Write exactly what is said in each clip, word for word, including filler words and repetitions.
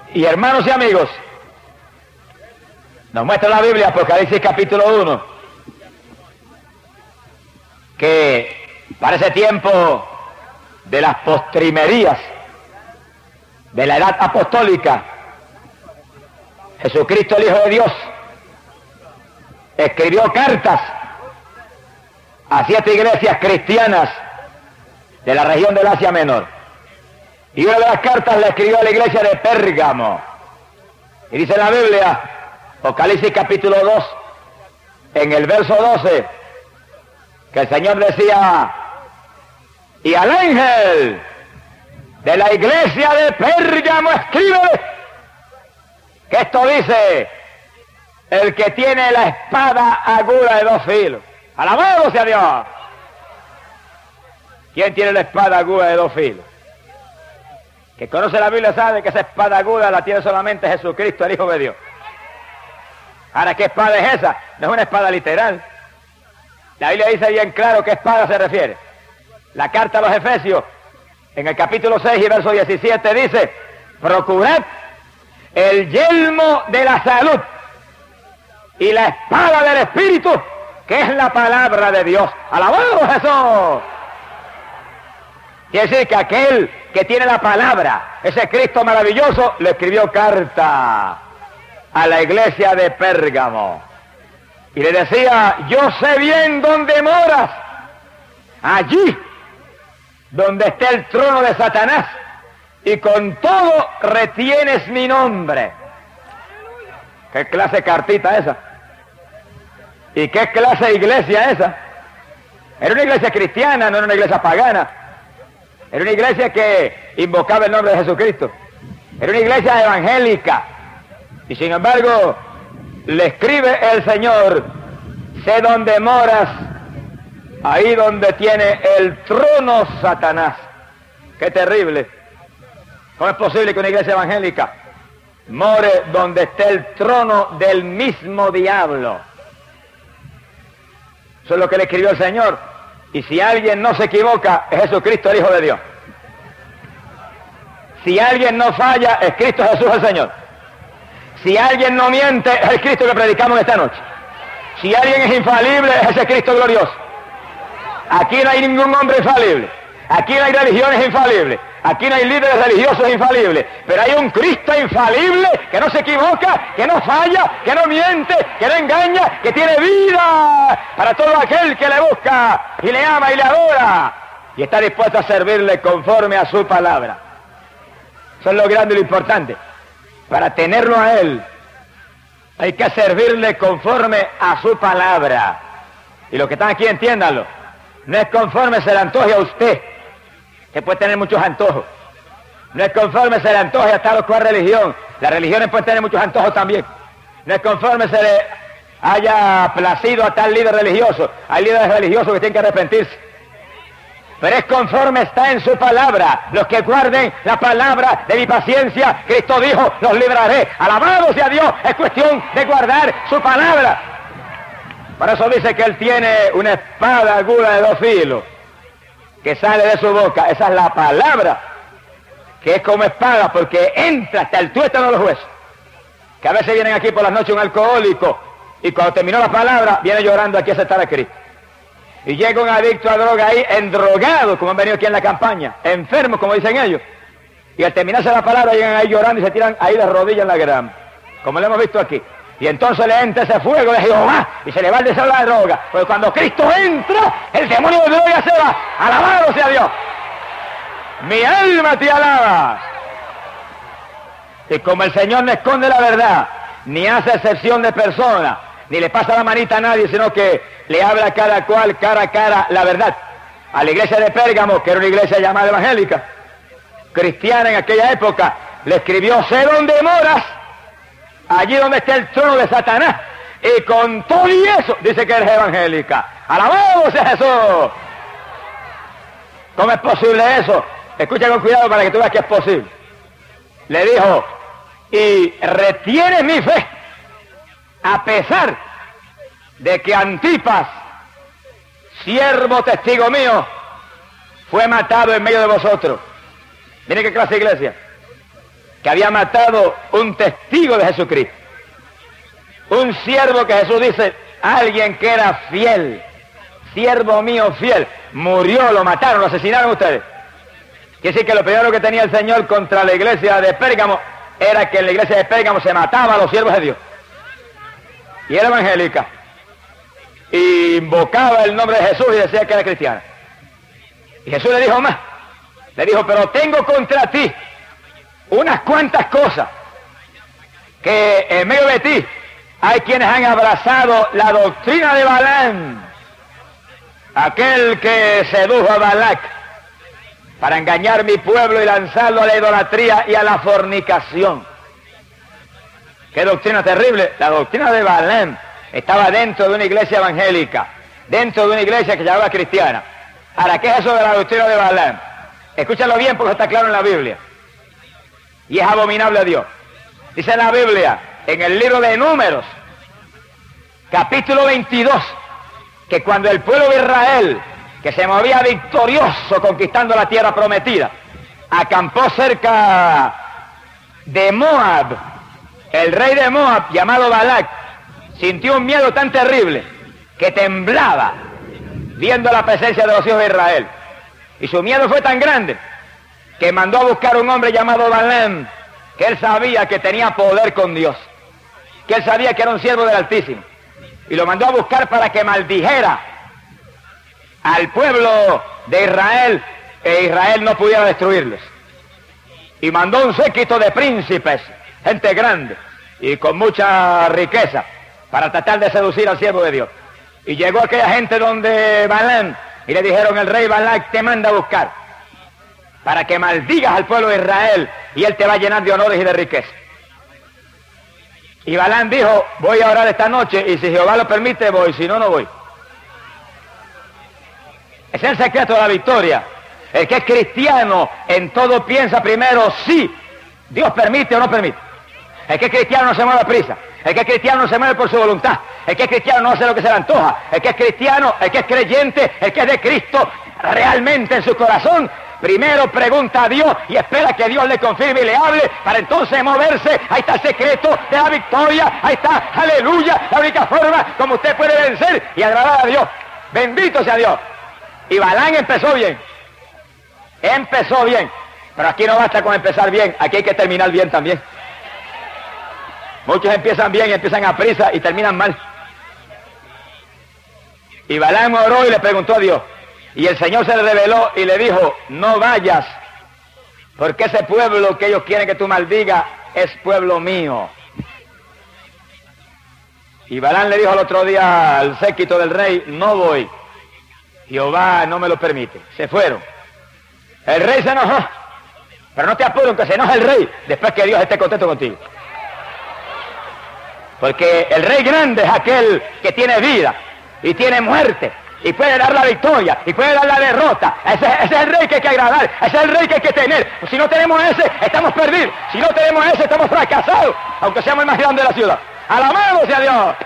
Y hermanos y amigos, nos muestra la Biblia, Apocalipsis capítulo uno, que para ese tiempo de las postrimerías de la edad apostólica, Jesucristo, el Hijo de Dios, escribió cartas a siete iglesias cristianas de la región del Asia Menor. Y una de las cartas la escribió a la iglesia de Pérgamo. Y dice la Biblia, Apocalipsis capítulo dos, en el verso doce, que el Señor decía: y al ángel de la iglesia de Pérgamo escribe, que esto dice el que tiene la espada aguda de dos filos. ¡Alabado sea Dios! ¿Quién tiene la espada aguda de dos filos? Que conoce la Biblia sabe que esa espada aguda la tiene solamente Jesucristo, el Hijo de Dios. Ahora, ¿qué espada es esa? No es una espada literal. La Biblia dice bien claro qué espada se refiere. La carta a los Efesios, en el capítulo seis y verso diecisiete, dice: procurad el yelmo de la salud y la espada del Espíritu, que es la palabra de Dios. ¡Alabado Jesús! Quiere decir que aquel que tiene la palabra, ese Cristo maravilloso, le escribió carta a la iglesia de Pérgamo. Y le decía: yo sé bien dónde moras, allí donde está el trono de Satanás, y con todo retienes mi nombre. ¿Qué clase de cartita esa? ¿Y qué clase de iglesia esa? Era una iglesia cristiana, no era una iglesia pagana. Era una iglesia que invocaba el nombre de Jesucristo. Era una iglesia evangélica. Y sin embargo, le escribe el Señor: sé dónde moras, ahí donde tiene el trono Satanás. ¡Qué terrible! ¿Cómo es posible que una iglesia evangélica more donde esté el trono del mismo diablo? Eso es lo que le escribió el Señor. Y si alguien no se equivoca, es Jesucristo, el Hijo de Dios. Si alguien no falla, es Cristo Jesús el Señor. Si alguien no miente, es el Cristo que predicamos esta noche. Si alguien es infalible, es ese Cristo glorioso. Aquí no hay ningún hombre infalible. Aquí no hay religiones infalibles. Aquí no hay líderes religiosos infalibles. Pero hay un Cristo infalible que no se equivoca, que no falla, que no miente, que no engaña, que tiene vida para todo aquel que le busca y le ama y le adora. Y está dispuesto a servirle conforme a su palabra. Eso es lo grande y lo importante. Para tenerlo a Él, hay que servirle conforme a su palabra. Y los que están aquí, entiéndanlo. No es conforme se le antoje a usted, que puede tener muchos antojos. No es conforme se le antoje a tal o cual religión. Las religiones pueden tener muchos antojos también. No es conforme se le haya placido a tal líder religioso. Hay líderes religiosos que tienen que arrepentirse. Pero es conforme está en su palabra. Los que guarden la palabra de mi paciencia, Cristo dijo, los libraré. Alabado sea Dios, es cuestión de guardar su palabra. Por eso dice que Él tiene una espada aguda de dos filos que sale de su boca. Esa es la palabra, que es como espada, porque entra hasta el tuétano de los huesos. Que a veces vienen aquí por las noches un alcohólico, y cuando terminó la palabra, viene llorando aquí a aceptar a Cristo. Y llega un adicto a droga ahí, endrogado, como han venido aquí en la campaña, enfermos, como dicen ellos. Y al terminarse la palabra, llegan ahí llorando y se tiran ahí de rodillas en la grama, como lo hemos visto aquí. Y entonces le entra ese fuego de Jehová y se le va el deseo de la droga. Porque cuando Cristo entra, el demonio de droga se va. ¡Alabado sea Dios! Mi alma te alaba. Y como el Señor no esconde la verdad, ni hace excepción de persona, ni le pasa la manita a nadie, sino que le habla a cada cual, cara a cara, la verdad. A la iglesia de Pérgamo, que era una iglesia llamada evangélica, cristiana en aquella época, le escribió: sé dónde moras, allí donde está el trono de Satanás. Y con todo y eso, dice que eres evangélica. ¡Alabado sea Jesús! ¿Cómo es posible eso? Escucha con cuidado para que tú veas que es posible. Le dijo: y retienes mi fe, a pesar de que Antipas, siervo testigo mío, fue matado en medio de vosotros. Miren qué clase de iglesia. que había matado un testigo de Jesucristo. Un siervo que Jesús dice, alguien que era fiel, siervo mío fiel, murió, lo mataron, lo asesinaron ustedes. Quiere decir que lo primero que tenía el Señor contra la iglesia de Pérgamo era que en la iglesia de Pérgamo se mataba a los siervos de Dios. Y era evangélica. Y invocaba el nombre de Jesús y decía que era cristiana. Y Jesús le dijo más. Le dijo, pero tengo contra ti unas cuantas cosas, que en medio de ti hay quienes han abrazado la doctrina de Balaam, aquel que sedujo a Balac para engañar mi pueblo y lanzarlo a la idolatría y a la fornicación. ¡Qué doctrina terrible! La doctrina de Balaam estaba dentro de una iglesia evangélica, dentro de una iglesia que se llamaba cristiana. Ahora, ¿qué es eso de la doctrina de Balaam? Escúchalo bien porque está claro en la Biblia. Y es abominable a Dios. Dice en la Biblia, en el libro de Números, capítulo veintidós, que cuando el pueblo de Israel, que se movía victorioso conquistando la tierra prometida, acampó cerca de Moab, el rey de Moab, llamado Balac, sintió un miedo tan terrible que temblaba viendo la presencia de los hijos de Israel. Y su miedo fue tan grande que mandó a buscar un hombre llamado Balaam, que él sabía que tenía poder con Dios, que él sabía que era un siervo del Altísimo, y lo mandó a buscar para que maldijera al pueblo de Israel, e Israel no pudiera destruirlos. Y mandó un séquito de príncipes, gente grande y con mucha riqueza, para tratar de seducir al siervo de Dios. Y llegó aquella gente donde Balaam, y le dijeron, el rey Balac te manda a buscar para que maldigas al pueblo de Israel, y él te va a llenar de honores y de riqueza. Y Balaam dijo, voy a orar esta noche, y si Jehová lo permite voy, si no, no voy. Ese es el secreto de la victoria. El que es cristiano en todo piensa primero si Dios permite o no permite. El que es cristiano no se mueve a prisa. El que es cristiano no se mueve por su voluntad. El que es cristiano no hace lo que se le antoja. El que es cristiano, el que es creyente, el que es de Cristo realmente en su corazón, primero pregunta a Dios y espera que Dios le confirme y le hable para entonces moverse. Ahí está el secreto de la victoria. Ahí está, aleluya, la única forma como usted puede vencer y agradar a Dios. Bendito sea Dios. Y Balaam empezó bien. Empezó bien. Pero aquí no basta con empezar bien, aquí hay que terminar bien también. Muchos empiezan bien y empiezan a prisa y terminan mal. Y Balaam oró y le preguntó a Dios. Y el Señor se le reveló y le dijo, no vayas, porque ese pueblo que ellos quieren que tú maldigas es pueblo mío. Y Balaam le dijo al otro día al séquito del rey, no voy. Jehová no me lo permite. Se fueron. El rey se enojó. Pero no te apures, que se enoje el rey después que Dios esté contento contigo. Porque el rey grande es aquel que tiene vida y tiene muerte y puede dar la victoria y puede dar la derrota. Ese, ese es el rey que hay que agradar, ese es el rey que hay que tener. Si no tenemos ese, estamos perdidos. Si no tenemos ese, estamos fracasados, aunque seamos el más grande de la ciudad. ¡Alabado sea Dios!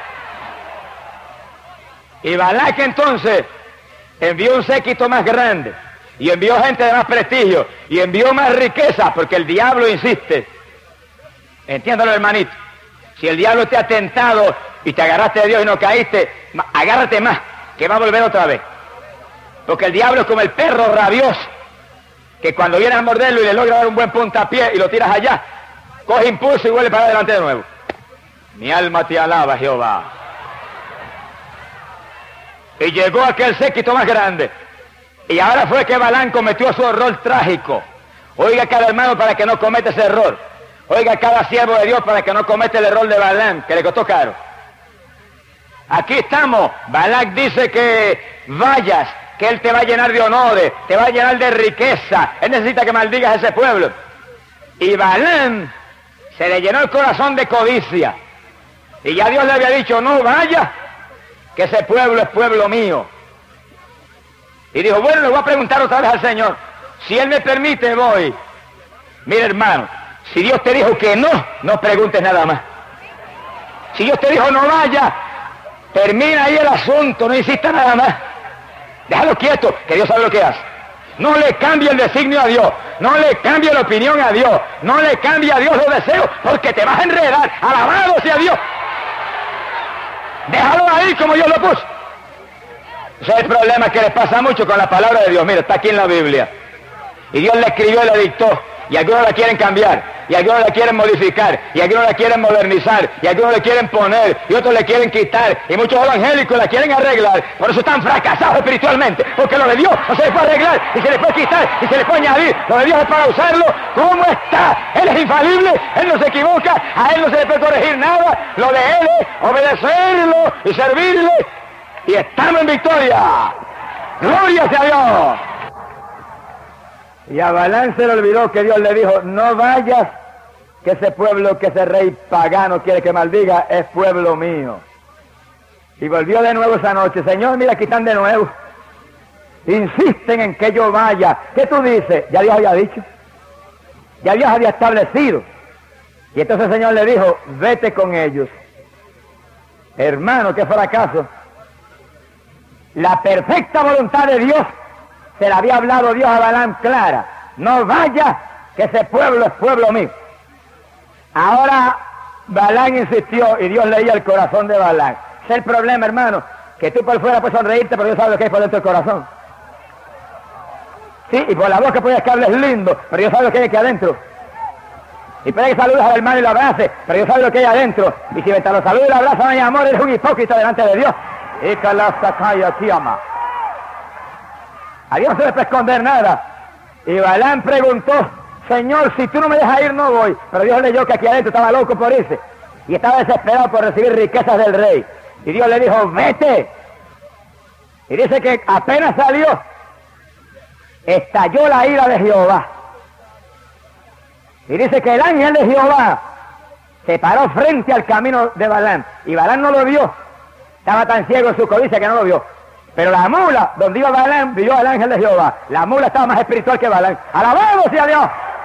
Y Balac entonces envió un séquito más grande y envió gente de más prestigio y envió más riqueza, porque el diablo insiste. Entiéndalo, hermanito. Si el diablo te ha tentado y te agarraste de Dios y no caíste, agárrate más, que va a volver otra vez. Porque el diablo es como el perro rabioso, que cuando vienes a morderlo y le logra dar un buen puntapié y lo tiras allá, coge impulso y vuelve para adelante de nuevo. Mi alma te alaba, Jehová. Y llegó aquel séquito más grande. Y ahora fue que Balaam cometió su error trágico. Oiga cada hermano para que no cometa ese error. Oiga cada siervo de Dios para que no cometa el error de Balaam, que le costó caro. Aquí estamos. Balac dice que vayas, que él te va a llenar de honores, te va a llenar de riqueza. Él necesita que maldigas a ese pueblo. Y Balaam se le llenó el corazón de codicia. Y ya Dios le había dicho, no vaya, que ese pueblo es pueblo mío. Y dijo, bueno, le voy a preguntar otra vez al Señor. Si Él me permite, voy. Mire, hermano, si Dios te dijo que no, no preguntes nada más. Si Dios te dijo no vaya, termina ahí el asunto, no insista nada más. Déjalo quieto, que Dios sabe lo que hace. No le cambie el designio a Dios. No le cambie la opinión a Dios. No le cambie a Dios los deseos, porque te vas a enredar. Alabado sea Dios. Déjalo ahí como Dios lo puso. Ese es el problema que les pasa mucho con la palabra de Dios. Mira, está aquí en la Biblia. Y Dios la escribió y la dictó. Y algunos la quieren cambiar, y algunos la quieren modificar, y algunos la quieren modernizar, y algunos la quieren poner, y otros le quieren quitar, y muchos evangélicos la quieren arreglar. Por eso están fracasados espiritualmente, porque lo de Dios no se les puede arreglar, y se les puede quitar, y se les puede añadir. Lo de Dios es para usarlo como está. Él es infalible, Él no se equivoca, a Él no se le puede corregir nada. Lo de Él es obedecerlo y servirle, y estamos en victoria. ¡Gloria sea a Dios! Y a Balaam se le olvidó que Dios le dijo, no vayas, que ese pueblo que ese rey pagano quiere que maldiga es pueblo mío. Y volvió de nuevo esa noche. Señor, mira, aquí están de nuevo. Insisten en que yo vaya. ¿Qué tú dices? Ya Dios había dicho. Ya Dios había establecido. Y entonces el Señor le dijo, vete con ellos. Hermano, qué fracaso. La perfecta voluntad de Dios se le había hablado Dios a Balaam clara. No vaya, que ese pueblo es pueblo mío. Ahora Balaam insistió y Dios leía el corazón de Balaam. Ese es el problema, hermano, que tú por fuera puedes sonreírte, pero Dios sabe lo que hay por dentro del corazón. Sí, y por la boca puedes que hables lindo, pero Dios sabe lo que hay aquí adentro. Y puede que saludes al hermano y lo abraces, pero Dios sabe lo que hay adentro. Y si te lo saludas y lo abrazas, no hay amor, eres un hipócrita delante de Dios. Y calasta ti ama. A Dios no se le puede esconder nada. Y Balaam preguntó, Señor, si tú no me dejas ir, no voy. Pero Dios leyó que aquí adentro estaba loco por irse. Y estaba desesperado por recibir riquezas del rey. Y Dios le dijo, vete. Y dice que apenas salió, estalló la ira de Jehová. Y dice que el ángel de Jehová se paró frente al camino de Balaam. Y Balaam no lo vio. Estaba tan ciego en su codicia que no lo vio. Pero la mula, donde iba Balaam, vio al ángel de Jehová. La mula estaba más espiritual que Balaam. ¡Alabado sea Dios!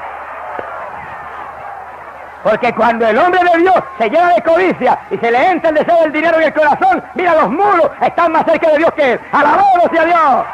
Porque cuando el hombre de Dios se llena de codicia y se le entra el deseo del dinero en el corazón, mira, los mulos están más cerca de Dios que él. ¡Alabado sea Dios!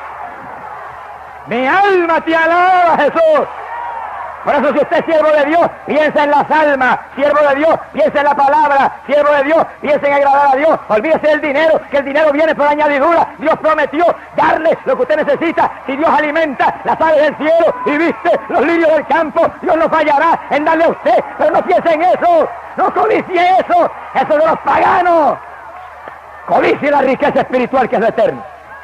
Mi alma te alaba, Jesús. Por eso, si usted es siervo de Dios, piensa en las almas. Siervo de Dios, piensa en la palabra. Siervo de Dios, piensa en agradar a Dios. Olvídese del dinero, que el dinero viene por añadidura. Dios prometió darle lo que usted necesita. Si Dios alimenta las aves del cielo y viste los lirios del campo, Dios no fallará en darle a usted. Pero no piense en eso. No codicie eso. Eso es de los paganos. Codicie la riqueza espiritual que es la eterna.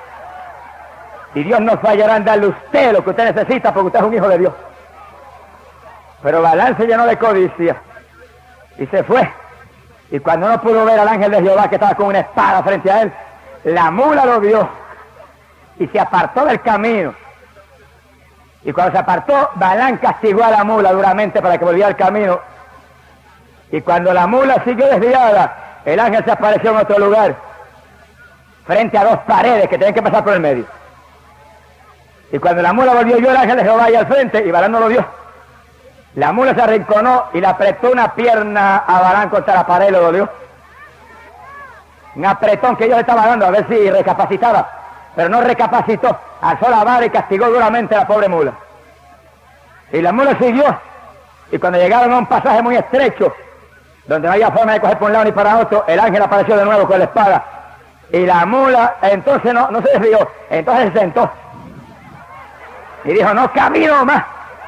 Y Dios no fallará en darle a usted lo que usted necesita, porque usted es un hijo de Dios. Pero Balaam se llenó de codicia y se fue. Y cuando no pudo ver al ángel de Jehová que estaba con una espada frente a él, la mula lo vio y se apartó del camino. Y cuando se apartó, Balaam castigó a la mula duramente para que volviera al camino. Y cuando la mula siguió desviada, el ángel se apareció en otro lugar, frente a dos paredes que tenían que pasar por el medio. Y cuando la mula volvió, vio el ángel de Jehová ahí al frente y Balaam no lo vio. La mula se arrinconó y le apretó una pierna a Balaam contra la pared y lo dolió. Un apretón que Dios le estaba dando a ver si recapacitaba, pero no recapacitó. Alzó la vara y castigó duramente a la pobre mula. Y la mula siguió, y cuando llegaron a un pasaje muy estrecho, donde no había forma de coger por un lado ni para otro, el ángel apareció de nuevo con la espada. Y la mula entonces no, no se desvió, entonces se sentó. Y dijo, no camino más.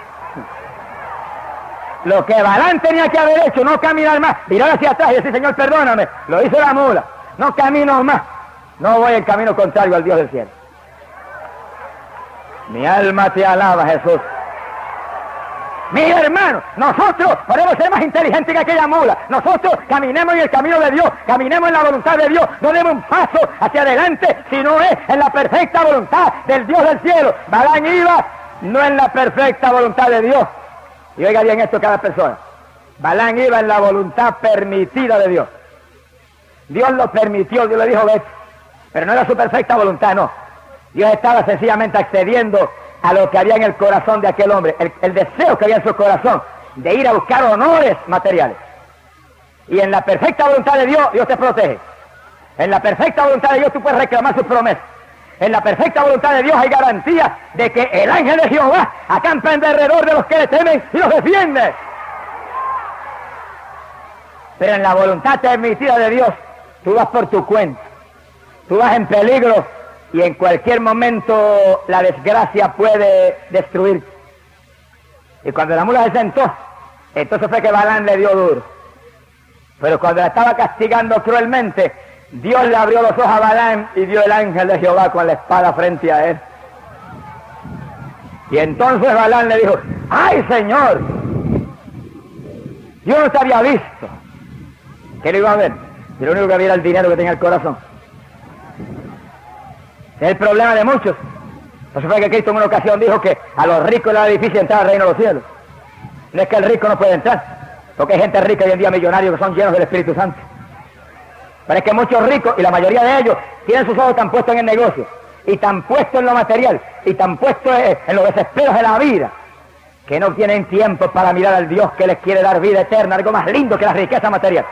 Lo que Balaam tenía que haber hecho, no caminar más, mirar hacia atrás y decir, Señor, perdóname, lo hizo la mula, no camino más, no voy en camino contrario al Dios del cielo. Mi alma te alaba, Jesús. Mira, hermano, nosotros podemos ser más inteligentes que aquella mula. Nosotros caminemos en el camino de Dios, caminemos en la voluntad de Dios, no demos un paso hacia adelante si no es en la perfecta voluntad del Dios del cielo. Balaam iba no en la perfecta voluntad de Dios. Y oiga bien esto cada persona. Balaam iba en la voluntad permitida de Dios. Dios lo permitió, Dios le dijo, vete. Pero no era su perfecta voluntad, no. Dios estaba sencillamente accediendo a lo que había en el corazón de aquel hombre, el, el deseo que había en su corazón de ir a buscar honores materiales. Y en la perfecta voluntad de Dios, Dios te protege. En la perfecta voluntad de Dios tú puedes reclamar sus promesas. En la perfecta voluntad de Dios hay garantía de que el ángel de Jehová acampa en alrededor de los que le temen y los defiende. Pero en la voluntad permitida de Dios, tú vas por tu cuenta, tú vas en peligro y en cualquier momento la desgracia puede destruirte. Y cuando la mula se sentó, entonces fue que Balaam le dio duro. Pero cuando la estaba castigando cruelmente, Dios le abrió los ojos a Balaam y dio el ángel de Jehová con la espada frente a él. Y entonces Balaam le dijo: ¡ay, Señor! Yo no te había visto. ¿Qué le iba a ver? Y lo único que había era el dinero que tenía el corazón. Ese es el problema de muchos. Por eso fue que Cristo en una ocasión dijo que a los ricos era difícil entrar al reino de los cielos. No es que el rico no puede entrar, porque hay gente rica hoy en día, millonarios, que son llenos del Espíritu Santo. Pero es que muchos ricos, y la mayoría de ellos, tienen sus ojos tan puestos en el negocio, y tan puestos en lo material, y tan puestos en los desesperos de la vida, que no tienen tiempo para mirar al Dios que les quiere dar vida eterna, algo más lindo que la riqueza material.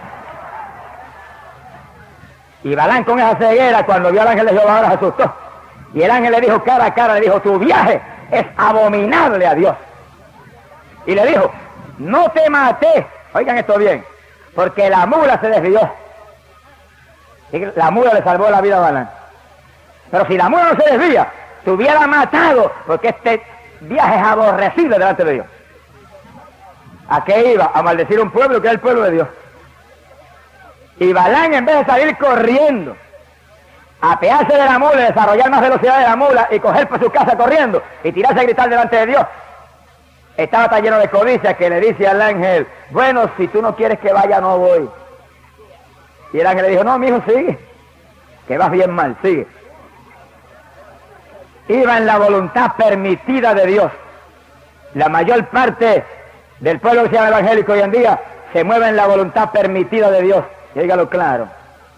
Y Balaam, con esa ceguera, cuando vio al ángel de Jehová, ahora se asustó. Y el ángel le dijo cara a cara, le dijo: tu viaje es abominable a Dios. Y le dijo: no te maté, oigan esto bien, porque la mula se desvió. Y la mula le salvó la vida a Balaam. Pero si la mula no se desvía, te hubiera matado, porque este viaje es aborrecible delante de Dios. ¿A qué iba? A maldecir un pueblo que es el pueblo de Dios. Y Balaam, en vez de salir corriendo, apearse de la mula, desarrollar más velocidad de la mula y coger por su casa corriendo y tirarse a gritar delante de Dios, estaba tan lleno de codicia que le dice al ángel: bueno, si tú no quieres que vaya, no voy. Y el ángel le dijo: no, mi hijo, sigue, que vas bien mal, sigue. Iba en la voluntad permitida de Dios. La mayor parte del pueblo que se llama evangélico hoy en día se mueve en la voluntad permitida de Dios. Y óigalo claro,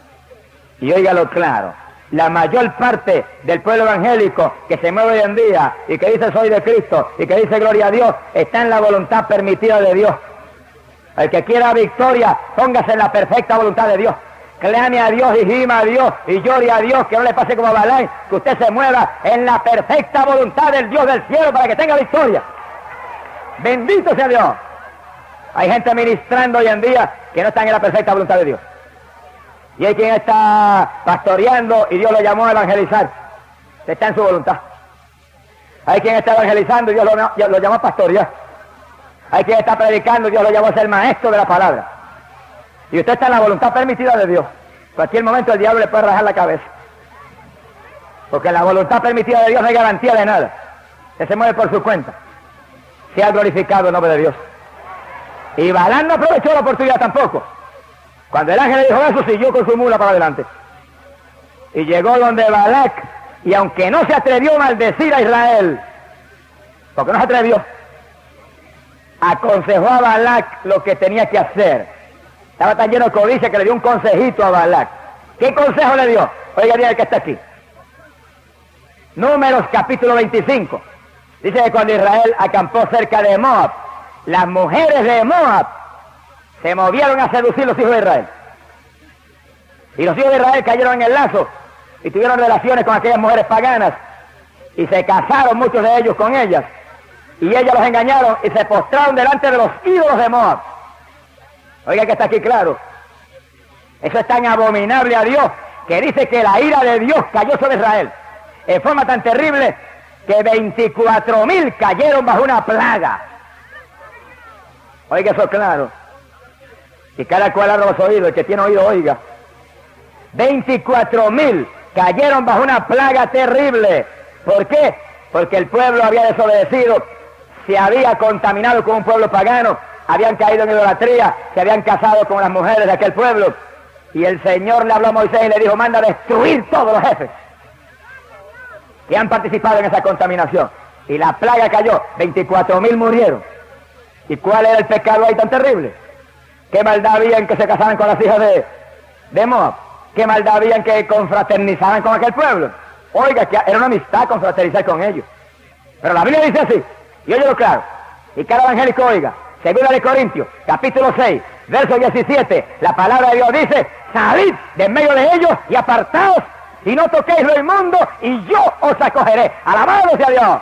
y óigalo claro, la mayor parte del pueblo evangélico que se mueve hoy en día y que dice soy de Cristo y que dice gloria a Dios, está en la voluntad permitida de Dios. El que quiera victoria, póngase en la perfecta voluntad de Dios. Clame a Dios y gima a Dios y llore a Dios, que no le pase como a Balaam, que usted se mueva en la perfecta voluntad del Dios del cielo para que tenga victoria. Bendito sea Dios. Hay gente ministrando hoy en día que no están en la perfecta voluntad de Dios. Y hay quien está pastoreando y Dios lo llamó a evangelizar. Está en su voluntad. Hay quien está evangelizando y Dios lo, lo llamó a pastorear. Hay quien está predicando y Dios lo llamó a ser maestro de la palabra. Y usted está en la voluntad permitida de Dios. En cualquier momento el diablo le puede rajar la cabeza. Porque en la voluntad permitida de Dios no hay garantía de nada. Usted se mueve por su cuenta. Sea glorificado el nombre de Dios. Y Balaam no aprovechó la oportunidad tampoco. Cuando el ángel le dijo eso, siguió con su mula para adelante. Y llegó donde Balac, y aunque no se atrevió a maldecir a Israel, porque no se atrevió, aconsejó a Balac lo que tenía que hacer. Estaba tan lleno de codicia que le dio un consejito a Balac. ¿Qué consejo le dio? Oiga bien el que está aquí. Números capítulo veinticinco. Dice que cuando Israel acampó cerca de Moab, las mujeres de Moab se movieron a seducir los hijos de Israel. Y los hijos de Israel cayeron en el lazo y tuvieron relaciones con aquellas mujeres paganas y se casaron muchos de ellos con ellas. Y ellas los engañaron y se postraron delante de los ídolos de Moab. Oiga que está aquí claro. Eso es tan abominable a Dios que dice que la ira de Dios cayó sobre Israel en forma tan terrible que veinticuatro mil cayeron bajo una plaga. Oiga eso claro. Y cada cual abra los oídos, el que tiene oído oiga. veinticuatro mil cayeron bajo una plaga terrible. ¿Por qué? Porque el pueblo había desobedecido, se había contaminado con un pueblo pagano, habían caído en idolatría, se habían casado con las mujeres de aquel pueblo. Y el Señor le habló a Moisés y le dijo: manda a destruir todos los jefes que han participado en esa contaminación. Y la plaga cayó, veinticuatro mil murieron. ¿Y cuál era el pecado ahí tan terrible? ¿Qué maldad había en que se casaran con las hijas de, de Moab? ¿Qué maldad había en que confraternizaran con aquel pueblo? Oiga, que era una amistad confraternizar con ellos. Pero la Biblia dice así, y óyelo claro, y cada evangélico oiga, segunda de Corintios, capítulo seis, verso diecisiete, la palabra de Dios dice: salid de en medio de ellos y apartaos y no toquéis lo inmundo, y yo os acogeré. ¡Alabado sea Dios!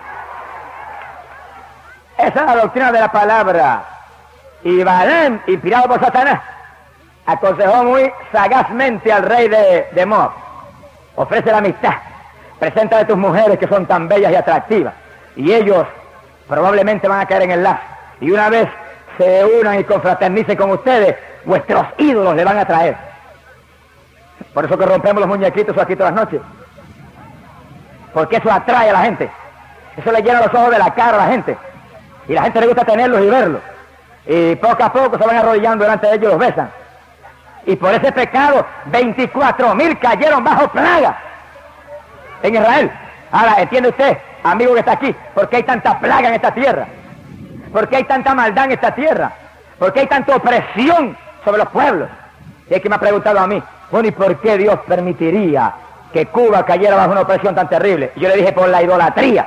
Esa es la doctrina de la palabra. Y Balaam, inspirado por Satanás, aconsejó muy sagazmente al rey de, de Moab. Ofrece la amistad, preséntale a tus mujeres que son tan bellas y atractivas, y ellos probablemente van a caer en el lazo. Y una vez se unan y confraternicen con ustedes, vuestros ídolos le van a traer. Por eso que rompemos los muñequitos aquí todas las noches, porque eso atrae a la gente, eso le llena los ojos de la cara a la gente, y la gente le gusta tenerlos y verlos, y poco a poco se van arrodillando delante de ellos y los besan. Y por ese pecado veinticuatro mil cayeron bajo plaga en Israel. Ahora, ¿entiende usted, amigo que está aquí, por qué hay tanta plaga en esta tierra? ¿Por qué hay tanta maldad en esta tierra? ¿Por qué hay tanta opresión sobre los pueblos? Y es que me ha preguntado a mí, bueno, ¿y por qué Dios permitiría que Cuba cayera bajo una opresión tan terrible? Y yo le dije, por la idolatría.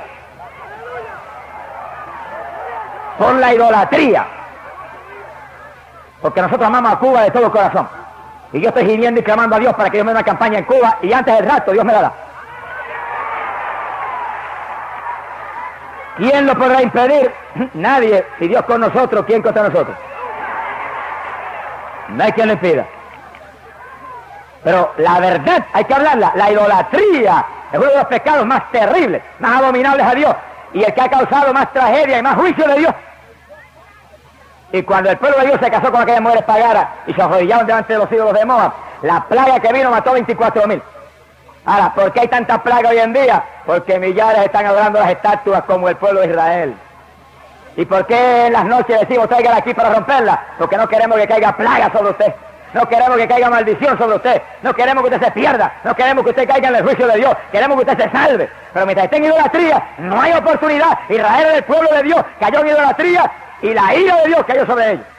Por la idolatría. Porque nosotros amamos a Cuba de todo corazón. Y yo estoy gimiendo y clamando a Dios para que Dios me dé una campaña en Cuba, y antes del rato Dios me la da. ¿Quién lo podrá impedir? Nadie. Si Dios con nosotros, ¿quién contra nosotros? No hay quien lo impida. Pero la verdad hay que hablarla. La idolatría es uno de los pecados más terribles, más abominables a Dios, y el que ha causado más tragedia y más juicio de Dios. Y cuando el pueblo de Dios se casó con aquellas mujeres paganas y se arrodillaron delante de los ídolos de Moab, la plaga que vino mató veinticuatro mil. Ahora, ¿por qué hay tanta plaga hoy en día? Porque millares están adorando las estatuas como el pueblo de Israel. ¿Y por qué en las noches decimos traigan aquí para romperla? Porque no queremos que caiga plaga sobre usted. No queremos que caiga maldición sobre usted. No queremos que usted se pierda. No queremos que usted caiga en el juicio de Dios. Queremos que usted se salve. Pero mientras esté en idolatría, no hay oportunidad. Israel es el pueblo de Dios, cayó en idolatría, y la ira de Dios cayó sobre ellos.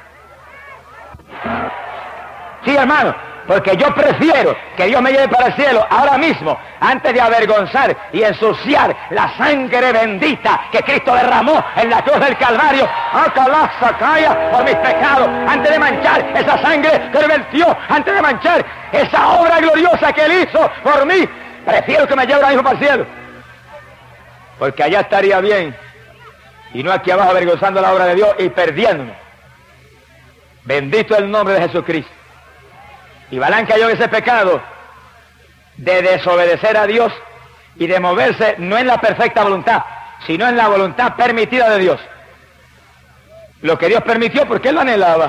Sí, hermano, porque yo prefiero que Dios me lleve para el cielo ahora mismo, antes de avergonzar y ensuciar la sangre bendita que Cristo derramó en la cruz del Calvario, por mis pecados, antes de manchar esa sangre que él vertió, antes de manchar esa obra gloriosa que él hizo por mí. Prefiero que me lleve ahora mismo para el cielo, porque allá estaría bien, y no aquí abajo avergonzando la obra de Dios y perdiéndome. Bendito el nombre de Jesucristo. Y Balaam cayó en ese pecado de desobedecer a Dios y de moverse no en la perfecta voluntad, sino en la voluntad permitida de Dios. Lo que Dios permitió porque él lo anhelaba.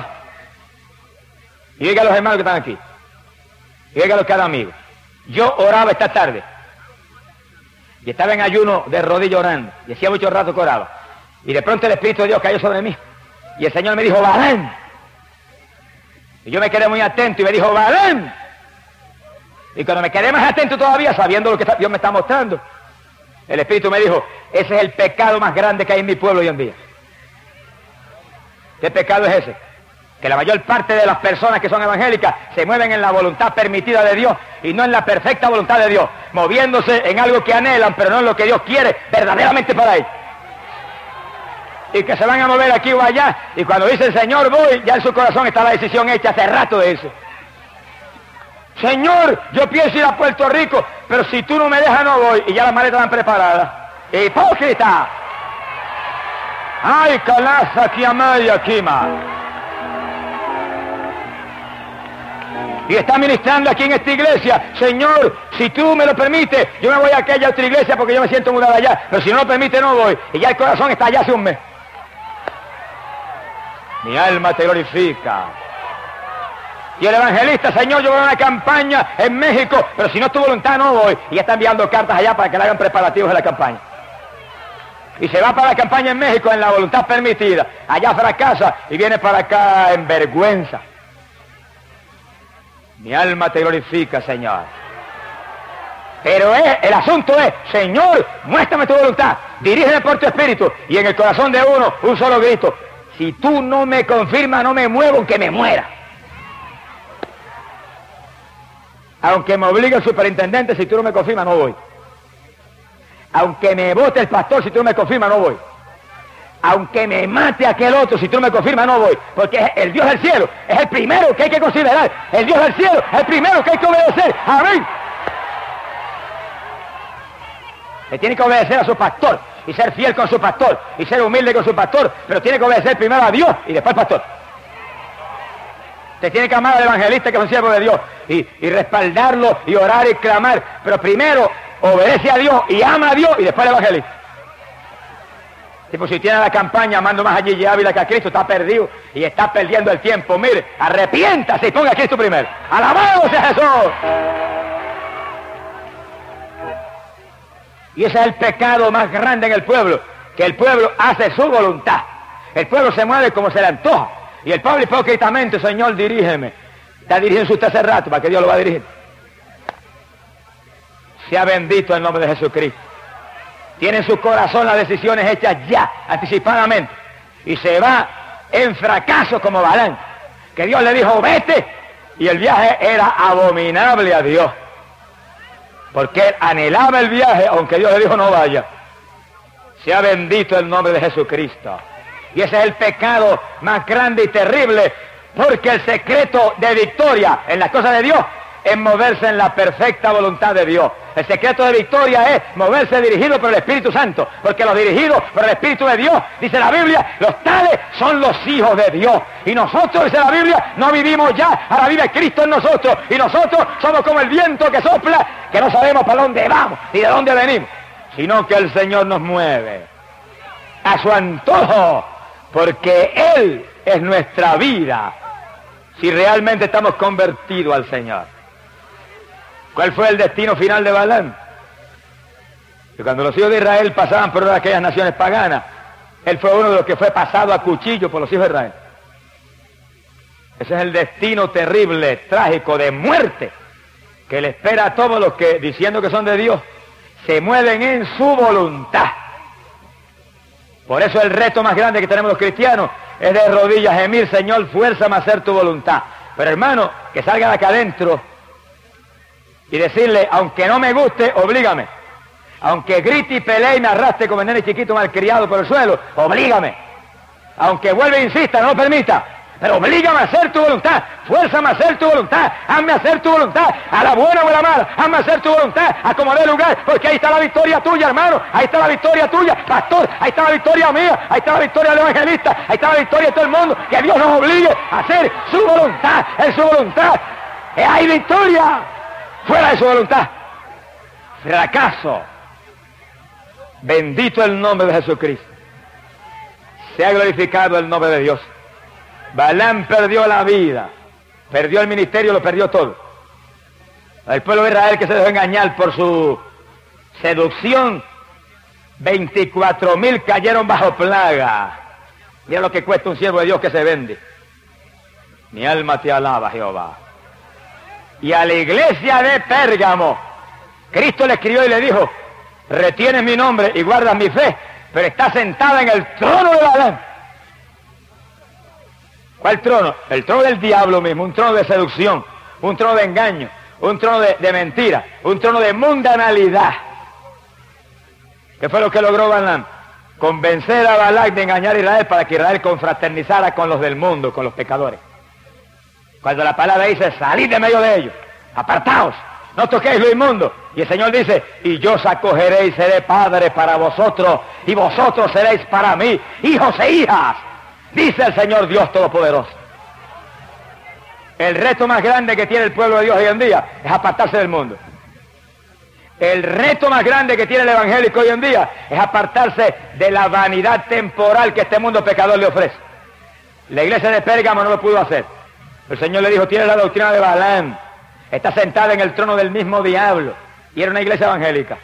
Y diga a los hermanos que están aquí, y diga a los cada amigo, yo oraba esta tarde y estaba en ayuno de rodillas orando, y hacía mucho rato que oraba, y de pronto el Espíritu de Dios cayó sobre mí, y el Señor me dijo, Balaam. Y yo me quedé muy atento y me dijo, Balaam. Y cuando me quedé más atento todavía, sabiendo lo que Dios me está mostrando, el Espíritu me dijo, ese es el pecado más grande que hay en mi pueblo hoy en día. ¿Qué pecado es ese? Que la mayor parte de las personas que son evangélicas se mueven en la voluntad permitida de Dios y no en la perfecta voluntad de Dios, moviéndose en algo que anhelan, pero no en lo que Dios quiere verdaderamente para ellos. Y que se van a mover aquí o allá, y cuando dice el Señor voy, ya en su corazón está la decisión hecha hace rato de eso. Señor, yo pienso ir a Puerto Rico, pero si tú no me dejas no voy, y ya las maletas están preparadas. ¡Hipócrita! ¡Ay, calaza, kiamaya, kima! Y está ministrando aquí en esta iglesia, Señor, si tú me lo permites, yo me voy a aquella otra iglesia porque yo me siento mudado allá, pero si no lo permite no voy, y ya el corazón está allá hace un mes. Mi alma te glorifica. Y el evangelista, Señor, yo voy a una campaña en México, pero si no es tu voluntad no voy. Y ya está enviando cartas allá para que le hagan preparativos de la campaña. Y se va para la campaña en México en la voluntad permitida. Allá fracasa y viene para acá en vergüenza. Mi alma te glorifica, Señor. Pero es, el asunto es, Señor, muéstrame tu voluntad, dirígeme por tu espíritu. Y en el corazón de uno, un solo grito. Si tú no me confirmas, no me muevo, aunque me muera. Aunque me obligue el superintendente, si tú no me confirmas, no voy. Aunque me vote el pastor, si tú no me confirmas, no voy. Aunque me mate aquel otro, si tú no me confirmas, no voy. Porque el Dios del cielo es el primero que hay que considerar. El Dios del cielo es el primero que hay que obedecer. Amén. Le tiene que obedecer a su pastor y ser fiel con su pastor y ser humilde con su pastor, pero tiene que obedecer primero a Dios y después al pastor. Te tiene que amar al evangelista, que es un siervo de Dios, y, y respaldarlo y orar y clamar, pero primero obedece a Dios y ama a Dios y después al evangelista. Tipo, si tiene la campaña amando más a Gigi Ávila que a Cristo, está perdido y está perdiendo el tiempo. Mire, arrepiéntase y ponga a Cristo primero. ¡Alabado sea Jesús! Y ese es el pecado más grande en el pueblo, que el pueblo hace su voluntad. El pueblo se mueve como se le antoja. Y el pueblo hipócritamente, Señor, dirígeme. Está dirigiendo usted hace rato, ¿para qué Dios lo va a dirigir? Sea bendito el nombre de Jesucristo. Tiene en su corazón las decisiones hechas ya, anticipadamente. Y se va en fracaso como Balán. Que Dios le dijo, vete. Y el viaje era abominable a Dios. Porque él anhelaba el viaje, aunque Dios le dijo no vaya. Sea bendito el nombre de Jesucristo. Y ese es el pecado más grande y terrible, porque el secreto de victoria en las cosas de Dios es moverse en la perfecta voluntad de Dios. El secreto de victoria es moverse dirigido por el Espíritu Santo, porque los dirigidos por el Espíritu de Dios, dice la Biblia, los tales son los hijos de Dios. Y nosotros, dice la Biblia, no vivimos ya, ahora vive Cristo en nosotros. Y nosotros somos como el viento que sopla, que no sabemos para dónde vamos ni de dónde venimos, sino que el Señor nos mueve a su antojo, porque Él es nuestra vida, si realmente estamos convertidos al Señor. ¿Cuál fue el destino final de Balaam? Que cuando los hijos de Israel pasaban por aquellas naciones paganas, él fue uno de los que fue pasado a cuchillo por los hijos de Israel. Ese es el destino terrible, trágico, de muerte, que le espera a todos los que, diciendo que son de Dios, se mueven en su voluntad. Por eso el reto más grande que tenemos los cristianos es de rodillas gemir, Señor, fuérzame a hacer tu voluntad. Pero hermano, que salga de acá adentro y decirle, aunque no me guste, oblígame. Aunque grite y pelee y me arrastre como el nene chiquito malcriado por el suelo, oblígame. Aunque vuelva e insista, no lo permita, pero oblígame a hacer tu voluntad, fuérzame a hacer tu voluntad, hazme hacer tu voluntad, a la buena o a la mala, hazme hacer tu voluntad, a como dé lugar, porque ahí está la victoria tuya, hermano, ahí está la victoria tuya, pastor, ahí está la victoria mía, ahí está la victoria del evangelista, ahí está la victoria de todo el mundo, que Dios nos obligue a hacer su voluntad, en su voluntad, y hay victoria, fuera de su voluntad, fracaso. Bendito el nombre de Jesucristo, sea glorificado el nombre de Dios. Balaam perdió la vida, perdió el ministerio, lo perdió todo. El pueblo de Israel que se dejó engañar por su seducción, veinticuatro mil cayeron bajo plaga. Mira lo que cuesta un siervo de Dios que se vende. Mi alma te alaba, Jehová. Y a la iglesia de Pérgamo, Cristo le escribió y le dijo, retienes mi nombre y guardas mi fe, pero está sentada en el trono de Balaam. ¿Cuál trono? El trono del diablo mismo, un trono de seducción, un trono de engaño, un trono de, de mentira, un trono de mundanalidad. ¿Qué fue lo que logró Balaam? Convencer a Balac de engañar a Israel para que Israel confraternizara con los del mundo, con los pecadores. Cuando la palabra dice, salid de medio de ellos, apartaos, no toquéis lo inmundo. Y el Señor dice, y yo os acogeré y seré padre para vosotros, y vosotros seréis para mí, hijos e hijas. Dice el Señor Dios Todopoderoso. El reto más grande que tiene el pueblo de Dios hoy en día es apartarse del mundo. El reto más grande que tiene el evangélico hoy en día es apartarse de la vanidad temporal que este mundo pecador le ofrece. La iglesia de Pérgamo no lo pudo hacer. El Señor le dijo, tiene la doctrina de Balaam, está sentada en el trono del mismo diablo, y era una iglesia evangélica.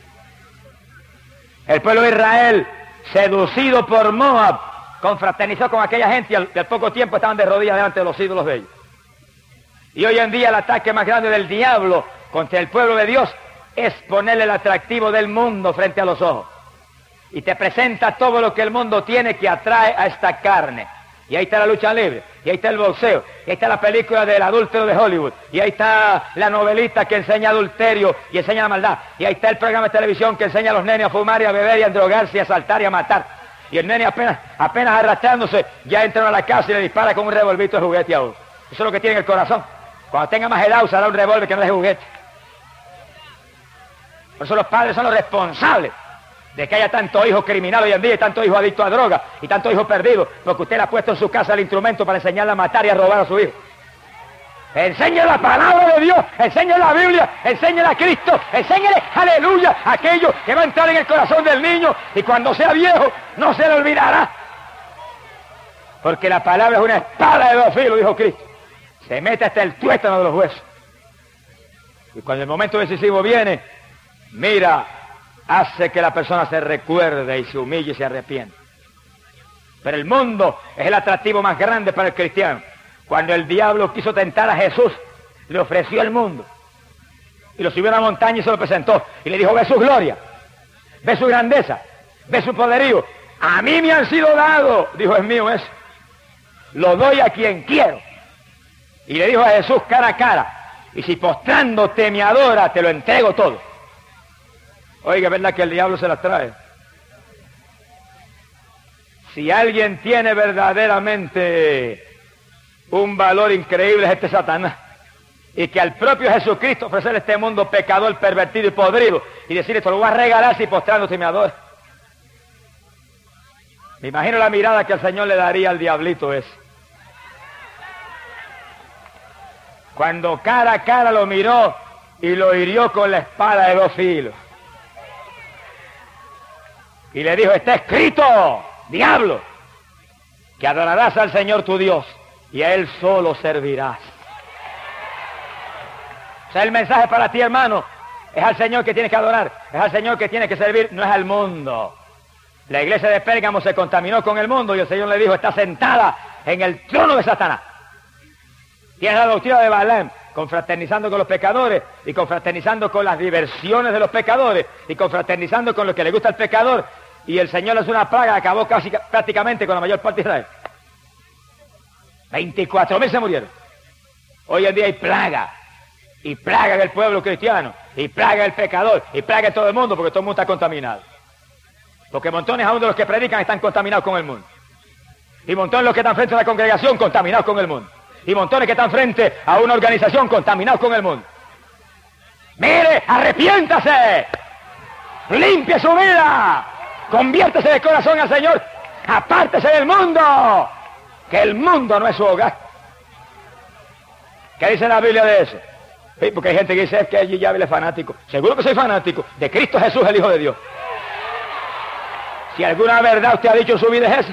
El pueblo de Israel, seducido por Moab, confraternizó con aquella gente y al, y al poco tiempo estaban de rodillas delante de los ídolos de ellos. Y hoy en día el ataque más grande del diablo contra el pueblo de Dios es ponerle el atractivo del mundo frente a los ojos. Y te presenta todo lo que el mundo tiene que atrae a esta carne. Y ahí está la lucha libre, y ahí está el boxeo, y ahí está la película del adúltero de Hollywood, y ahí está la novelista que enseña adulterio y enseña la maldad, y ahí está el programa de televisión que enseña a los nenes a fumar y a beber y a drogarse y a saltar y a matar. Y el nene apenas, apenas arrastrándose, ya entra a la casa y le dispara con un revolvito de juguete a uno. Eso es lo que tiene en el corazón. Cuando tenga más edad usará un revólver que no es de juguete. Por eso los padres son los responsables de que haya tantos hijos criminales hoy en día y tantos hijos adictos a drogas y tantos hijos perdidos, porque usted le ha puesto en su casa el instrumento para enseñarle a matar y a robar a su hijo. Enséñale la palabra de Dios, enséñale la Biblia, enséñale a Cristo, enséñale, aleluya, aquello que va a entrar en el corazón del niño y cuando sea viejo no se le olvidará. Porque la palabra es una espada de dos filos, dijo Cristo. Se mete hasta el tuétano de los huesos. Y cuando el momento decisivo viene, mira, hace que la persona se recuerde y se humille y se arrepiente. Pero el mundo es el atractivo más grande para el cristiano. Cuando el diablo quiso tentar a Jesús, le ofreció el mundo. Y lo subió a una montaña y se lo presentó. Y le dijo, ve su gloria, ve su grandeza, ve su poderío. A mí me han sido dados, dijo, es mío eso. Lo doy a quien quiero. Y le dijo a Jesús cara a cara, y si postrándote me adora, te lo entrego todo. Oiga, ¿verdad que el diablo se las trae? Si alguien tiene verdaderamente un valor increíble es este Satanás. Y que al propio Jesucristo ofrecerle este mundo pecador, pervertido y podrido, y decirle, te lo voy a regalar si postrándote me adora. Me imagino la mirada que el Señor le daría al diablito ese. Cuando cara a cara lo miró y lo hirió con la espada de dos filos. Y le dijo, está escrito, diablo, que adorarás al Señor tu Dios y a Él solo servirás. O sea, el mensaje para ti, hermano, es al Señor que tienes que adorar, es al Señor que tienes que servir, no es al mundo. La iglesia de Pérgamo se contaminó con el mundo y el Señor le dijo, está sentada en el trono de Satanás. Tiene la doctrina de Balaam, confraternizando con los pecadores y confraternizando con las diversiones de los pecadores y confraternizando con lo que le gusta al pecador. Y el Señor es una plaga, acabó casi prácticamente con la mayor parte de Israel. veinticuatro mil se murieron. Hoy en día hay plaga, y plaga en el pueblo cristiano, y plaga en el pecador, y plaga en todo el mundo, porque todo el mundo está contaminado. Porque montones aún de los que predican están contaminados con el mundo. Y montones de los que están frente a la congregación contaminados con el mundo. Y montones que están frente a una organización contaminados con el mundo. Mire, arrepiéntase, limpie su vida, conviértese de corazón al Señor, apártese del mundo, que el mundo no es su hogar. ¿Qué dice la Biblia de eso? Sí, porque hay gente que dice, es que allí ya es fanático. Seguro que soy fanático de Cristo Jesús, el Hijo de Dios. Si alguna verdad usted ha dicho en su vida es esa.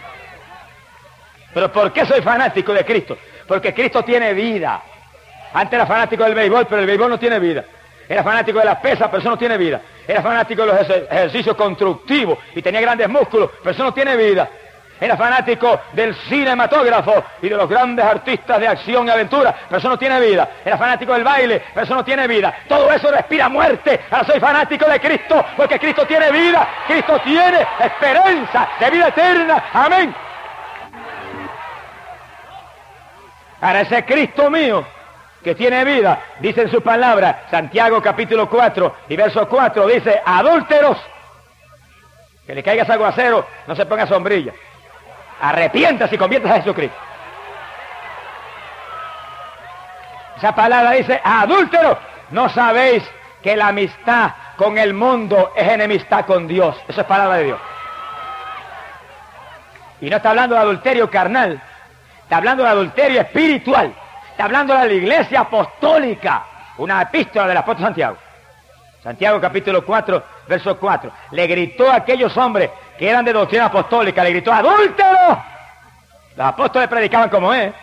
¿Pero por qué soy fanático de Cristo? Porque Cristo tiene vida. Antes era fanático del béisbol, pero el béisbol no tiene vida. Era fanático de las pesas, pero eso no tiene vida. Era fanático de los ejercicios constructivos y tenía grandes músculos, pero eso no tiene vida. Era fanático del cinematógrafo y de los grandes artistas de acción y aventura, pero eso no tiene vida. Era fanático del baile, pero eso no tiene vida. Todo eso respira muerte. Ahora soy fanático de Cristo, porque Cristo tiene vida. Cristo tiene esperanza de vida eterna. Amén. Ahora ese Cristo mío que tiene vida, dice en su palabra, Santiago capítulo cuatro y verso cuatro, dice, adúlteros, que le caiga ese aguacero, no se ponga sombrilla. Arrepiéntase y conviértase a Jesucristo. Esa palabra dice, adúlteros, ¿no sabéis que la amistad con el mundo es enemistad con Dios? Eso es palabra de Dios. Y no está hablando de adulterio carnal, está hablando de adulterio espiritual, está hablando de la iglesia apostólica, una epístola del apóstol Santiago. Santiago capítulo cuatro, verso cuatro. Le gritó a aquellos hombres que eran de doctrina apostólica, le gritó, ¡adúlteros! Los apóstoles predicaban como es.